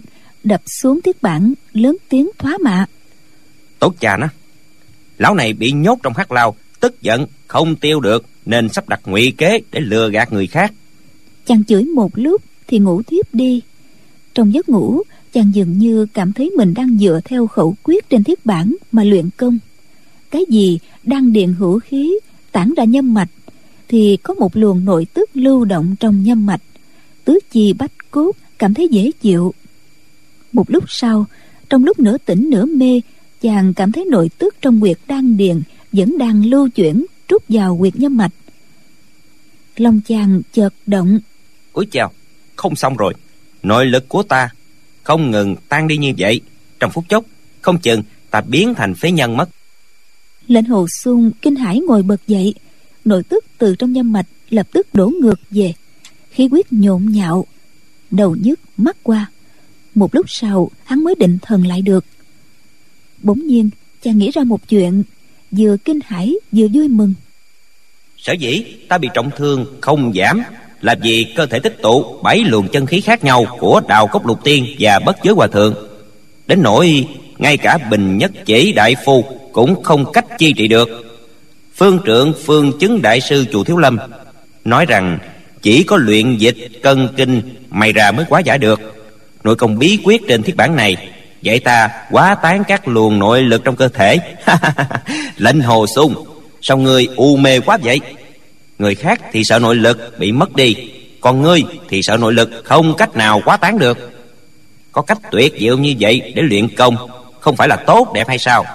[SPEAKER 2] đập xuống thiết bản, lớn tiếng thoá mạ.
[SPEAKER 4] Tốt cha nó, lão này bị nhốt trong hắc lao, tức giận không tiêu được, nên sắp đặt ngụy kế để lừa gạt người khác.
[SPEAKER 2] Chàng chửi một lúc thì ngủ thiếp đi. Trong giấc ngủ, chàng dường như cảm thấy mình đang dựa theo khẩu quyết trên thiết bản mà luyện công. Cái gì đang điền hữu khí, tản ra nhâm mạch, thì có một luồng nội tức lưu động trong nhâm mạch, tứ chi bách cốt cảm thấy dễ chịu. Một lúc sau, trong lúc nửa tỉnh nửa mê, chàng cảm thấy nội tức trong huyệt đan điền vẫn đang lưu chuyển trút vào huyệt nhâm mạch. Lòng chàng chợt động.
[SPEAKER 4] Úi chào, không xong rồi. Nội lực của ta không ngừng tan đi như vậy, trong phút chốc không chừng ta biến thành phế nhân mất.
[SPEAKER 2] Lệnh Hồ Xuân kinh hãi ngồi bật dậy, nội tức từ trong nhâm mạch lập tức đổ ngược về, khí huyết nhộn nhạo, đầu nhức mắt qua. Một lúc sau hắn mới định thần lại được. Bỗng nhiên chàng nghĩ ra một chuyện, vừa kinh hãi vừa vui mừng.
[SPEAKER 4] Sở dĩ ta bị trọng thương không giảm là vì cơ thể tích tụ bảy luồng chân khí khác nhau của Đào Cốc Lục Tiên và Bất Giới Hòa Thượng, đến nỗi ngay cả Bình Nhất Chỉ đại phu cũng không cách chi trị được. Phương trượng Phương Chứng đại sư Chùa Thiếu Lâm nói rằng chỉ có luyện dịch cân kinh mày ra mới hóa giải được. Nội công bí quyết trên thiết bản này dạy ta hóa tán các luồng nội lực trong cơ thể. Lệnh Hồ Xuân, sao ngươi u mê quá vậy? Người khác thì sợ nội lực bị mất đi, còn ngươi thì sợ nội lực không cách nào hóa tán được. Có cách tuyệt diệu như vậy để luyện công, không phải là tốt đẹp hay sao?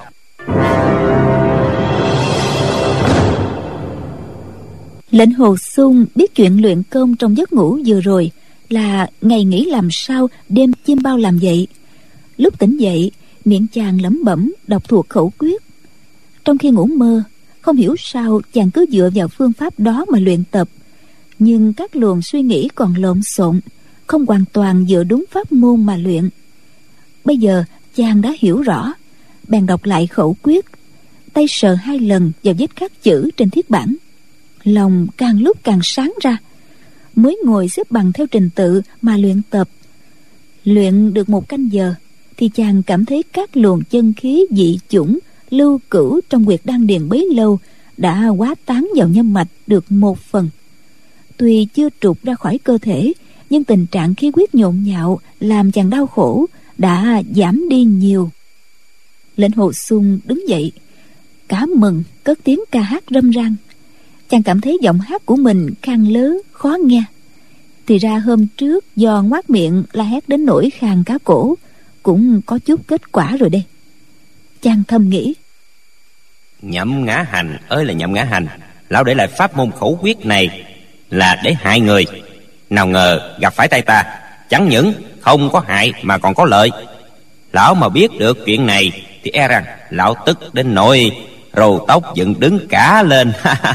[SPEAKER 2] Lệnh Hồ Xuân biết chuyện luyện công trong giấc ngủ vừa rồi là ngày nghỉ làm sao đêm chim bao làm vậy. Lúc tỉnh dậy, miệng chàng lẩm bẩm đọc thuộc khẩu quyết. Trong khi ngủ mơ, không hiểu sao chàng cứ dựa vào phương pháp đó mà luyện tập, nhưng các luồng suy nghĩ còn lộn xộn, không hoàn toàn dựa đúng pháp môn mà luyện. Bây giờ chàng đã hiểu rõ, bèn đọc lại khẩu quyết, tay sờ hai lần vào vết khắc chữ trên thiết bản. Lòng càng lúc càng sáng ra, mới ngồi xếp bằng theo trình tự mà luyện tập. Luyện được một canh giờ thì chàng cảm thấy các luồng chân khí dị chủng lưu cửu trong huyệt đan điền bấy lâu đã hóa tán vào nhâm mạch được một phần. Tuy chưa trục ra khỏi cơ thể, nhưng tình trạng khí huyết nhộn nhạo làm chàng đau khổ đã giảm đi nhiều. Lệnh Hồ Xuân đứng dậy, cả mừng cất tiếng ca hát râm ran. Chàng cảm thấy giọng hát của mình khàn lớ khó nghe. Thì ra hôm trước do ngoác miệng la hét đến nỗi khàn cả cổ, cũng có chút kết quả rồi đây. Chàng thầm nghĩ,
[SPEAKER 4] Nhậm Ngã Hành ơi là Nhậm Ngã Hành, lão để lại pháp môn khẩu quyết này là để hại người, nào ngờ gặp phải tay ta, chẳng những không có hại mà còn có lợi. Lão mà biết được chuyện này thì e rằng lão tức đến nỗi râu tóc dựng đứng cả lên.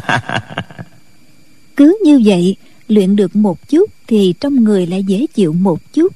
[SPEAKER 2] Cứ như vậy, luyện được một chút thì trong người lại dễ chịu một chút.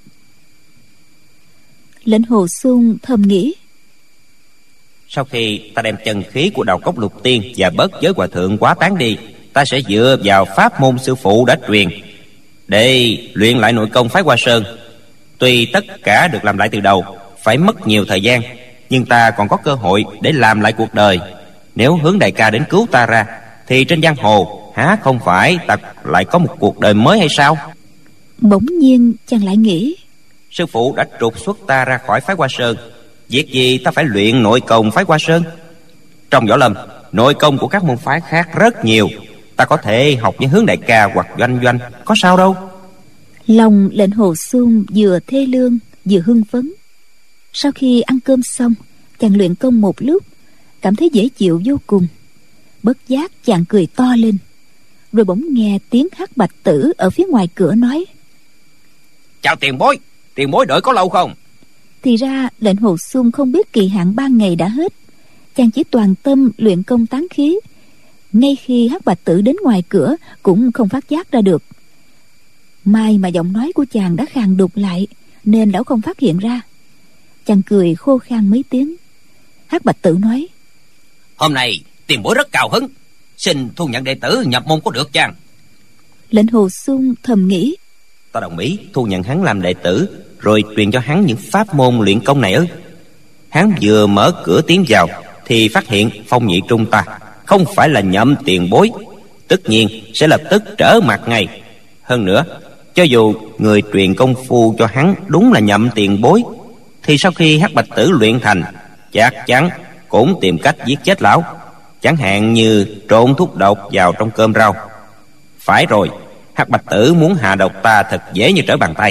[SPEAKER 2] Lệnh Hồ Xuân thầm nghĩ,
[SPEAKER 4] sau khi ta đem chân khí của Đào Cốc Lục Tiên và Bất Giới Hòa Thượng hóa tán đi, ta sẽ dựa vào pháp môn sư phụ đã truyền để luyện lại nội công Phái Hoa Sơn. Tuy tất cả được làm lại từ đầu, phải mất nhiều thời gian, nhưng ta còn có cơ hội để làm lại cuộc đời. Nếu Hướng đại ca đến cứu ta ra, thì trên giang hồ há không phải ta lại có một cuộc đời mới hay sao?
[SPEAKER 2] Bỗng nhiên chàng lại nghĩ,
[SPEAKER 4] sư phụ đã trục xuất ta ra khỏi Phái Hoa Sơn, việc gì ta phải luyện nội công Phái Hoa Sơn? Trong võ lâm, nội công của các môn phái khác rất nhiều, ta có thể học với Hướng đại ca hoặc Doanh Doanh, có sao đâu.
[SPEAKER 2] Lòng Lệnh Hồ Xuân vừa thê lương vừa hưng phấn. Sau khi ăn cơm xong, chàng luyện công một lúc, cảm thấy dễ chịu vô cùng. Bất giác chàng cười to lên, rồi bỗng nghe tiếng Hắc Bạch Tử ở phía ngoài cửa nói,
[SPEAKER 4] chào tiền bối, tiền bối đợi có lâu không?
[SPEAKER 2] Thì ra Lệnh Hồ Xuân không biết kỳ hạn ba ngày đã hết. Chàng chỉ toàn tâm luyện công tán khí. Ngay khi Hắc Bạch Tử đến ngoài cửa cũng không phát giác ra được. May mà giọng nói của chàng đã khàn đục lại, nên lão không phát hiện ra. Chàng cười khô khan mấy tiếng. Hắc Bạch Tử nói,
[SPEAKER 4] hôm nay tiền bối rất cao hứng, xin thu nhận đệ tử nhập môn có được chăng?
[SPEAKER 2] Lệnh Hồ Xuân thầm nghĩ,
[SPEAKER 4] ta đồng ý thu nhận hắn làm đệ tử,
[SPEAKER 3] rồi truyền cho hắn những pháp môn luyện công này ư? Hắn vừa mở cửa tiến vào thì phát hiện Phong Nhị Trung ta không phải là Nhậm tiền bối, tất nhiên sẽ lập tức trở mặt ngay. Hơn nữa, cho dù người truyền công phu cho hắn đúng là Nhậm tiền bối, thì sau khi Hắc Bạch Tử luyện thành, chắc chắn cũng tìm cách giết chết lão, chẳng hạn như trộn thuốc độc vào trong cơm rau. Phải rồi, Hắc Bạch Tử muốn hạ độc ta thật dễ như trở bàn tay.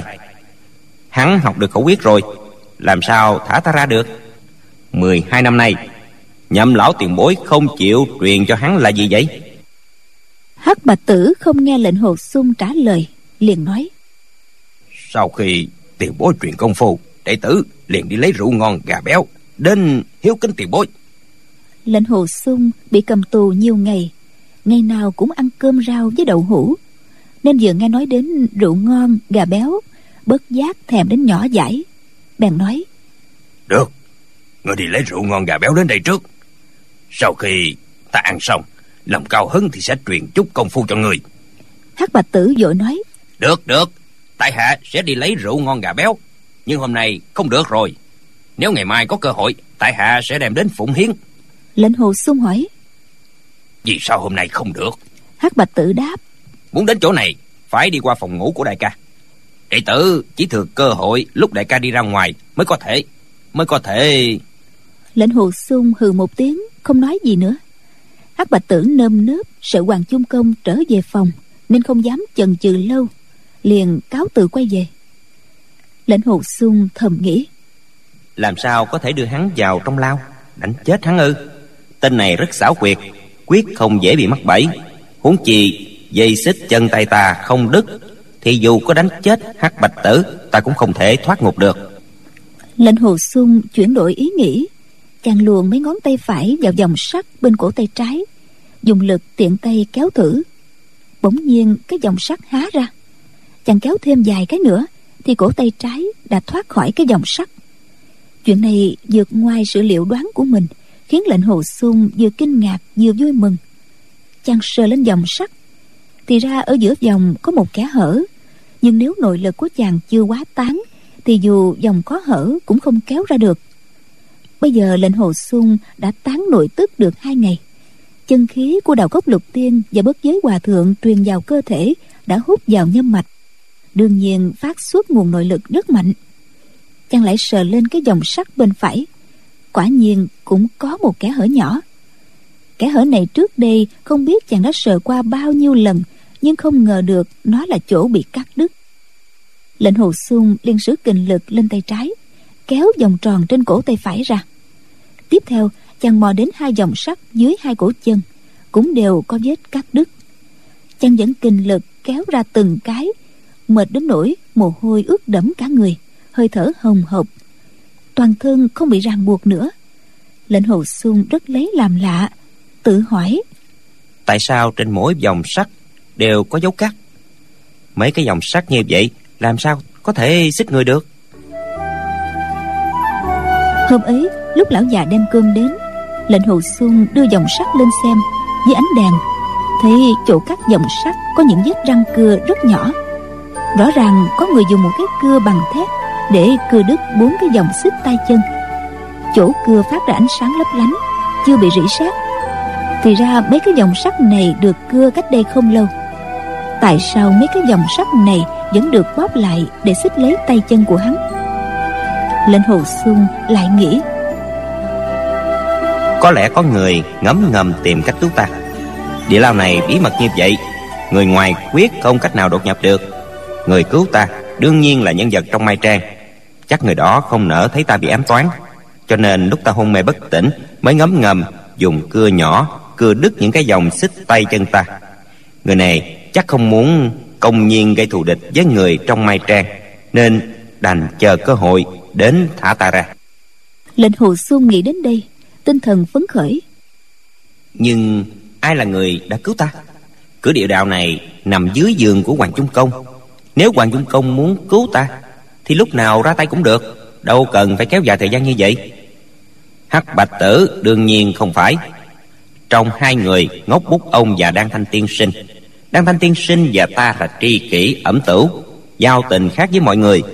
[SPEAKER 3] Hắn học được khẩu quyết rồi, làm sao thả ta ra được? Mười hai năm nay, Nhậm lão tiền bối không chịu truyền cho hắn là gì vậy?
[SPEAKER 2] Hắc Bạch Tử không nghe lệnh Hồ Xung trả lời, liền nói:
[SPEAKER 4] Sau khi tiền bối truyền công phu, đệ tử liền đi lấy rượu ngon gà béo đến hiếu kính tiền bối.
[SPEAKER 2] Lệnh Hồ Xung bị cầm tù nhiều ngày, ngày nào cũng ăn cơm rau với đậu hũ, nên vừa nghe nói đến rượu ngon gà béo, bất giác thèm đến nhỏ dãi, bèn nói:
[SPEAKER 4] Được, ngươi đi lấy rượu ngon gà béo đến đây trước. Sau khi ta ăn xong, lòng cao hứng thì sẽ truyền chút công phu cho ngươi.
[SPEAKER 2] Hắc Bạch Tử vội nói:
[SPEAKER 4] Được, được, tại hạ sẽ đi lấy rượu ngon gà béo, nhưng hôm nay không được rồi. Nếu ngày mai có cơ hội, tại hạ sẽ đem đến phụng hiến.
[SPEAKER 2] Lệnh Hồ Xung hỏi:
[SPEAKER 4] Vì sao hôm nay không được?
[SPEAKER 2] Hắc Bạch Tử đáp:
[SPEAKER 4] Muốn đến chỗ này, phải đi qua phòng ngủ của đại ca. Đệ tử chỉ thừa cơ hội lúc đại ca đi ra ngoài mới có thể, mới có thể...
[SPEAKER 2] Lệnh Hồ Xung hừ một tiếng, không nói gì nữa. Hắc Bạch Tử nơm nớp sợ Hoàng Chung Công trở về phòng, nên không dám chần chừ lâu, liền cáo từ quay về. Lệnh Hồ Xung thầm nghĩ:
[SPEAKER 3] Làm sao có thể đưa hắn vào trong lao, đánh chết hắn ư? Tên này rất xảo quyệt, quyết không dễ bị mắc bẫy. Huống chi dây xích chân tay ta không đứt, thì dù có đánh chết Hắc Bạch Tử, ta cũng không thể thoát ngục được.
[SPEAKER 2] Lệnh Hồ Xung chuyển đổi ý nghĩ, chàng luồn mấy ngón tay phải vào vòng sắt bên cổ tay trái, dùng lực tiện tay kéo thử. Bỗng nhiên cái vòng sắt há ra, chàng kéo thêm vài cái nữa thì cổ tay trái đã thoát khỏi cái vòng sắt. Chuyện này vượt ngoài sự liệu đoán của mình, khiến lệnh Hồ Xung vừa kinh ngạc vừa vui mừng. Chàng sờ lên vòng sắt, thì ra ở giữa vòng có một kẽ hở, nhưng nếu nội lực của chàng chưa quá tán thì dù vòng có hở cũng không kéo ra được. Bây giờ lệnh Hồ Xung đã tán nội tức được hai ngày, chân khí của Đào Cốc Lục Tiên và Bất Giới Hòa Thượng truyền vào cơ thể đã hút vào nhân mạch, đương nhiên phát xuất nguồn nội lực rất mạnh. Chàng lại sờ lên cái vòng sắt bên phải, quả nhiên cũng có một kẽ hở nhỏ. Kẽ hở này trước đây không biết chàng đã sờ qua bao nhiêu lần, nhưng không ngờ được nó là chỗ bị cắt đứt. Lệnh Hồ Xung liền sử kình lực lên tay trái, kéo vòng tròn trên cổ tay phải ra. Tiếp theo chàng mò đến hai vòng sắt dưới hai cổ chân, cũng đều có vết cắt đứt. Chàng vẫn kình lực kéo ra từng cái, mệt đến nỗi mồ hôi ướt đẫm cả người, hơi thở hồng hộc, toàn thân không bị ràng buộc nữa. Lệnh Hồ Xung rất lấy làm lạ, tự hỏi:
[SPEAKER 3] Tại sao trên mỗi vòng sắt đều có dấu cắt? Mấy cái vòng sắt như vậy làm sao có thể xích người được?
[SPEAKER 2] Hôm ấy lúc lão già đem cơm đến, lệnh Hồ Xung đưa vòng sắt lên xem với ánh đèn, thấy chỗ cắt vòng sắt có những vết răng cưa rất nhỏ. Rõ ràng có người dùng một cái cưa bằng thép để cưa đứt bốn cái vòng xích tay chân. Chỗ cưa phát ra ánh sáng lấp lánh, chưa bị rỉ sét. Thì ra mấy cái vòng sắt này được cưa cách đây không lâu. Tại sao mấy cái vòng sắt này vẫn được bóp lại để xích lấy tay chân của hắn? Lệnh Hồ Xung lại nghĩ:
[SPEAKER 3] Có lẽ có người ngấm ngầm tìm cách cứu ta. Địa lao này bí mật như vậy, người ngoài quyết không cách nào đột nhập được. Người cứu ta đương nhiên là nhân vật trong Mai Trang. Chắc người đó không nỡ thấy ta bị ám toán, cho nên lúc ta hôn mê bất tỉnh mới ngấm ngầm dùng cưa nhỏ cưa đứt những cái vòng xích tay chân ta. Người này chắc không muốn công nhiên gây thù địch với người trong Mai Trang, nên đành chờ cơ hội đến thả ta ra.
[SPEAKER 2] Lệnh Hồ Xung nghĩ đến đây, tinh thần phấn khởi.
[SPEAKER 3] Nhưng ai là người đã cứu ta? Cửa địa đạo này nằm dưới giường của Hoàng Chung Công. Nếu Hoàng Chung Công muốn cứu ta thì lúc nào ra tay cũng được, đâu cần phải kéo dài thời gian như vậy. Hắc Bạch Tử đương nhiên không phải. Trong hai người, Ngốc Bút Ông và Đan Thanh Tiên Sinh, Đan Thanh Tiên Sinh và ta là tri kỷ ẩm tửu, giao tình khác với mọi người.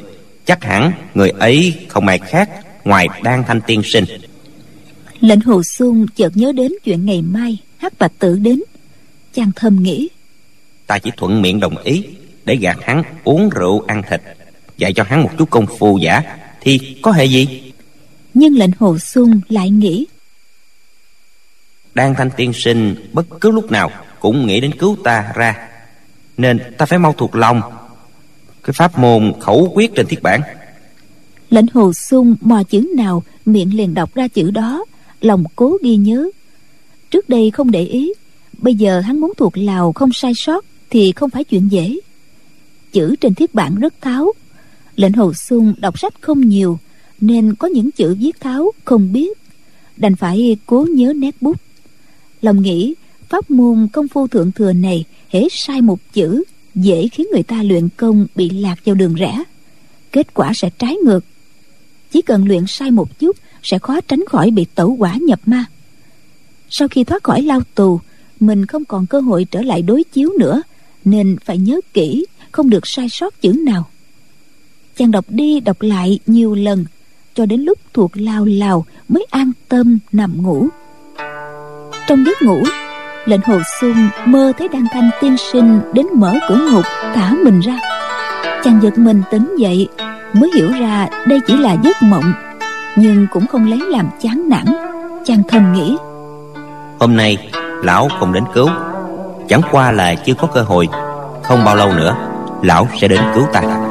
[SPEAKER 3] Chắc hẳn người ấy không ai khác ngoài Đan Thanh tiên sinh.
[SPEAKER 2] Lệnh Hồ Xuân chợt nhớ đến chuyện ngày mai Hắc Bạch Tử đến. Chàng thầm nghĩ,
[SPEAKER 3] ta chỉ thuận miệng đồng ý để gạt hắn uống rượu ăn thịt, dạy cho hắn một chút công phu giả thì có hệ gì.
[SPEAKER 2] Nhưng lệnh Hồ Xuân lại nghĩ,
[SPEAKER 3] Đan Thanh tiên sinh bất cứ lúc nào cũng nghĩ đến cứu ta ra, nên ta phải mau thuộc lòng cái pháp môn khẩu quyết trên thiết bản.
[SPEAKER 2] Lệnh Hồ Xuân mò chữ nào miệng liền đọc ra chữ đó, lòng cố ghi nhớ. Trước đây không để ý, bây giờ hắn muốn thuộc lào không sai sót thì không phải chuyện dễ. Chữ trên thiết bản rất tháo. Lệnh Hồ Xuân đọc sách không nhiều, nên có những chữ viết tháo không biết, đành phải cố nhớ nét bút. Lòng nghĩ pháp môn công phu thượng thừa này hễ sai một chữ dễ khiến người ta luyện công bị lạc vào đường rẽ, kết quả sẽ trái ngược. Chỉ cần luyện sai một chút sẽ khó tránh khỏi bị tẩu hỏa nhập ma. Sau khi thoát khỏi lao tù, mình không còn cơ hội trở lại đối chiếu nữa, nên phải nhớ kỹ, không được sai sót chữ nào. Chàng đọc đi đọc lại nhiều lần, cho đến lúc thuộc lao lào mới an tâm nằm ngủ. Trong giấc ngủ, lệnh Hồ Xuân mơ thấy Đan Thanh tiên sinh đến mở cửa ngục thả mình ra. Chàng giật mình tỉnh dậy, mới hiểu ra đây chỉ là giấc mộng, nhưng cũng không lấy làm chán nản. Chàng thầm nghĩ,
[SPEAKER 3] hôm nay lão không đến cứu, chẳng qua là chưa có cơ hội. Không bao lâu nữa lão sẽ đến cứu ta.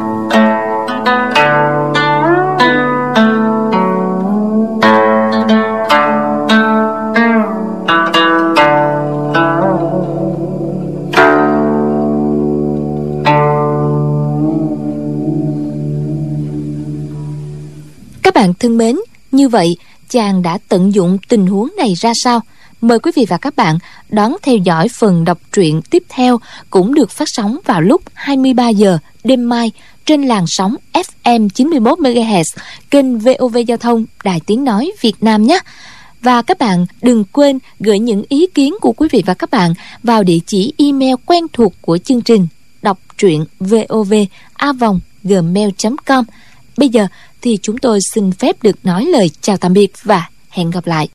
[SPEAKER 1] Các bạn thân mến, như vậy chàng đã tận dụng tình huống này ra sao? Mời quý vị và các bạn đón theo dõi phần đọc truyện tiếp theo, cũng được phát sóng vào lúc hai mươi ba giờ đêm mai trên làn sóng ép em chín mươi mốt mê ga héc kênh vê o vê Giao thông Đài Tiếng Nói Việt Nam nhé. Và các bạn đừng quên gửi những ý kiến của quý vị và các bạn vào địa chỉ email quen thuộc của chương trình đọc truyện vov a vòng gmail chấm com. Bây giờ thì chúng tôi xin phép được nói lời chào tạm biệt và hẹn gặp lại.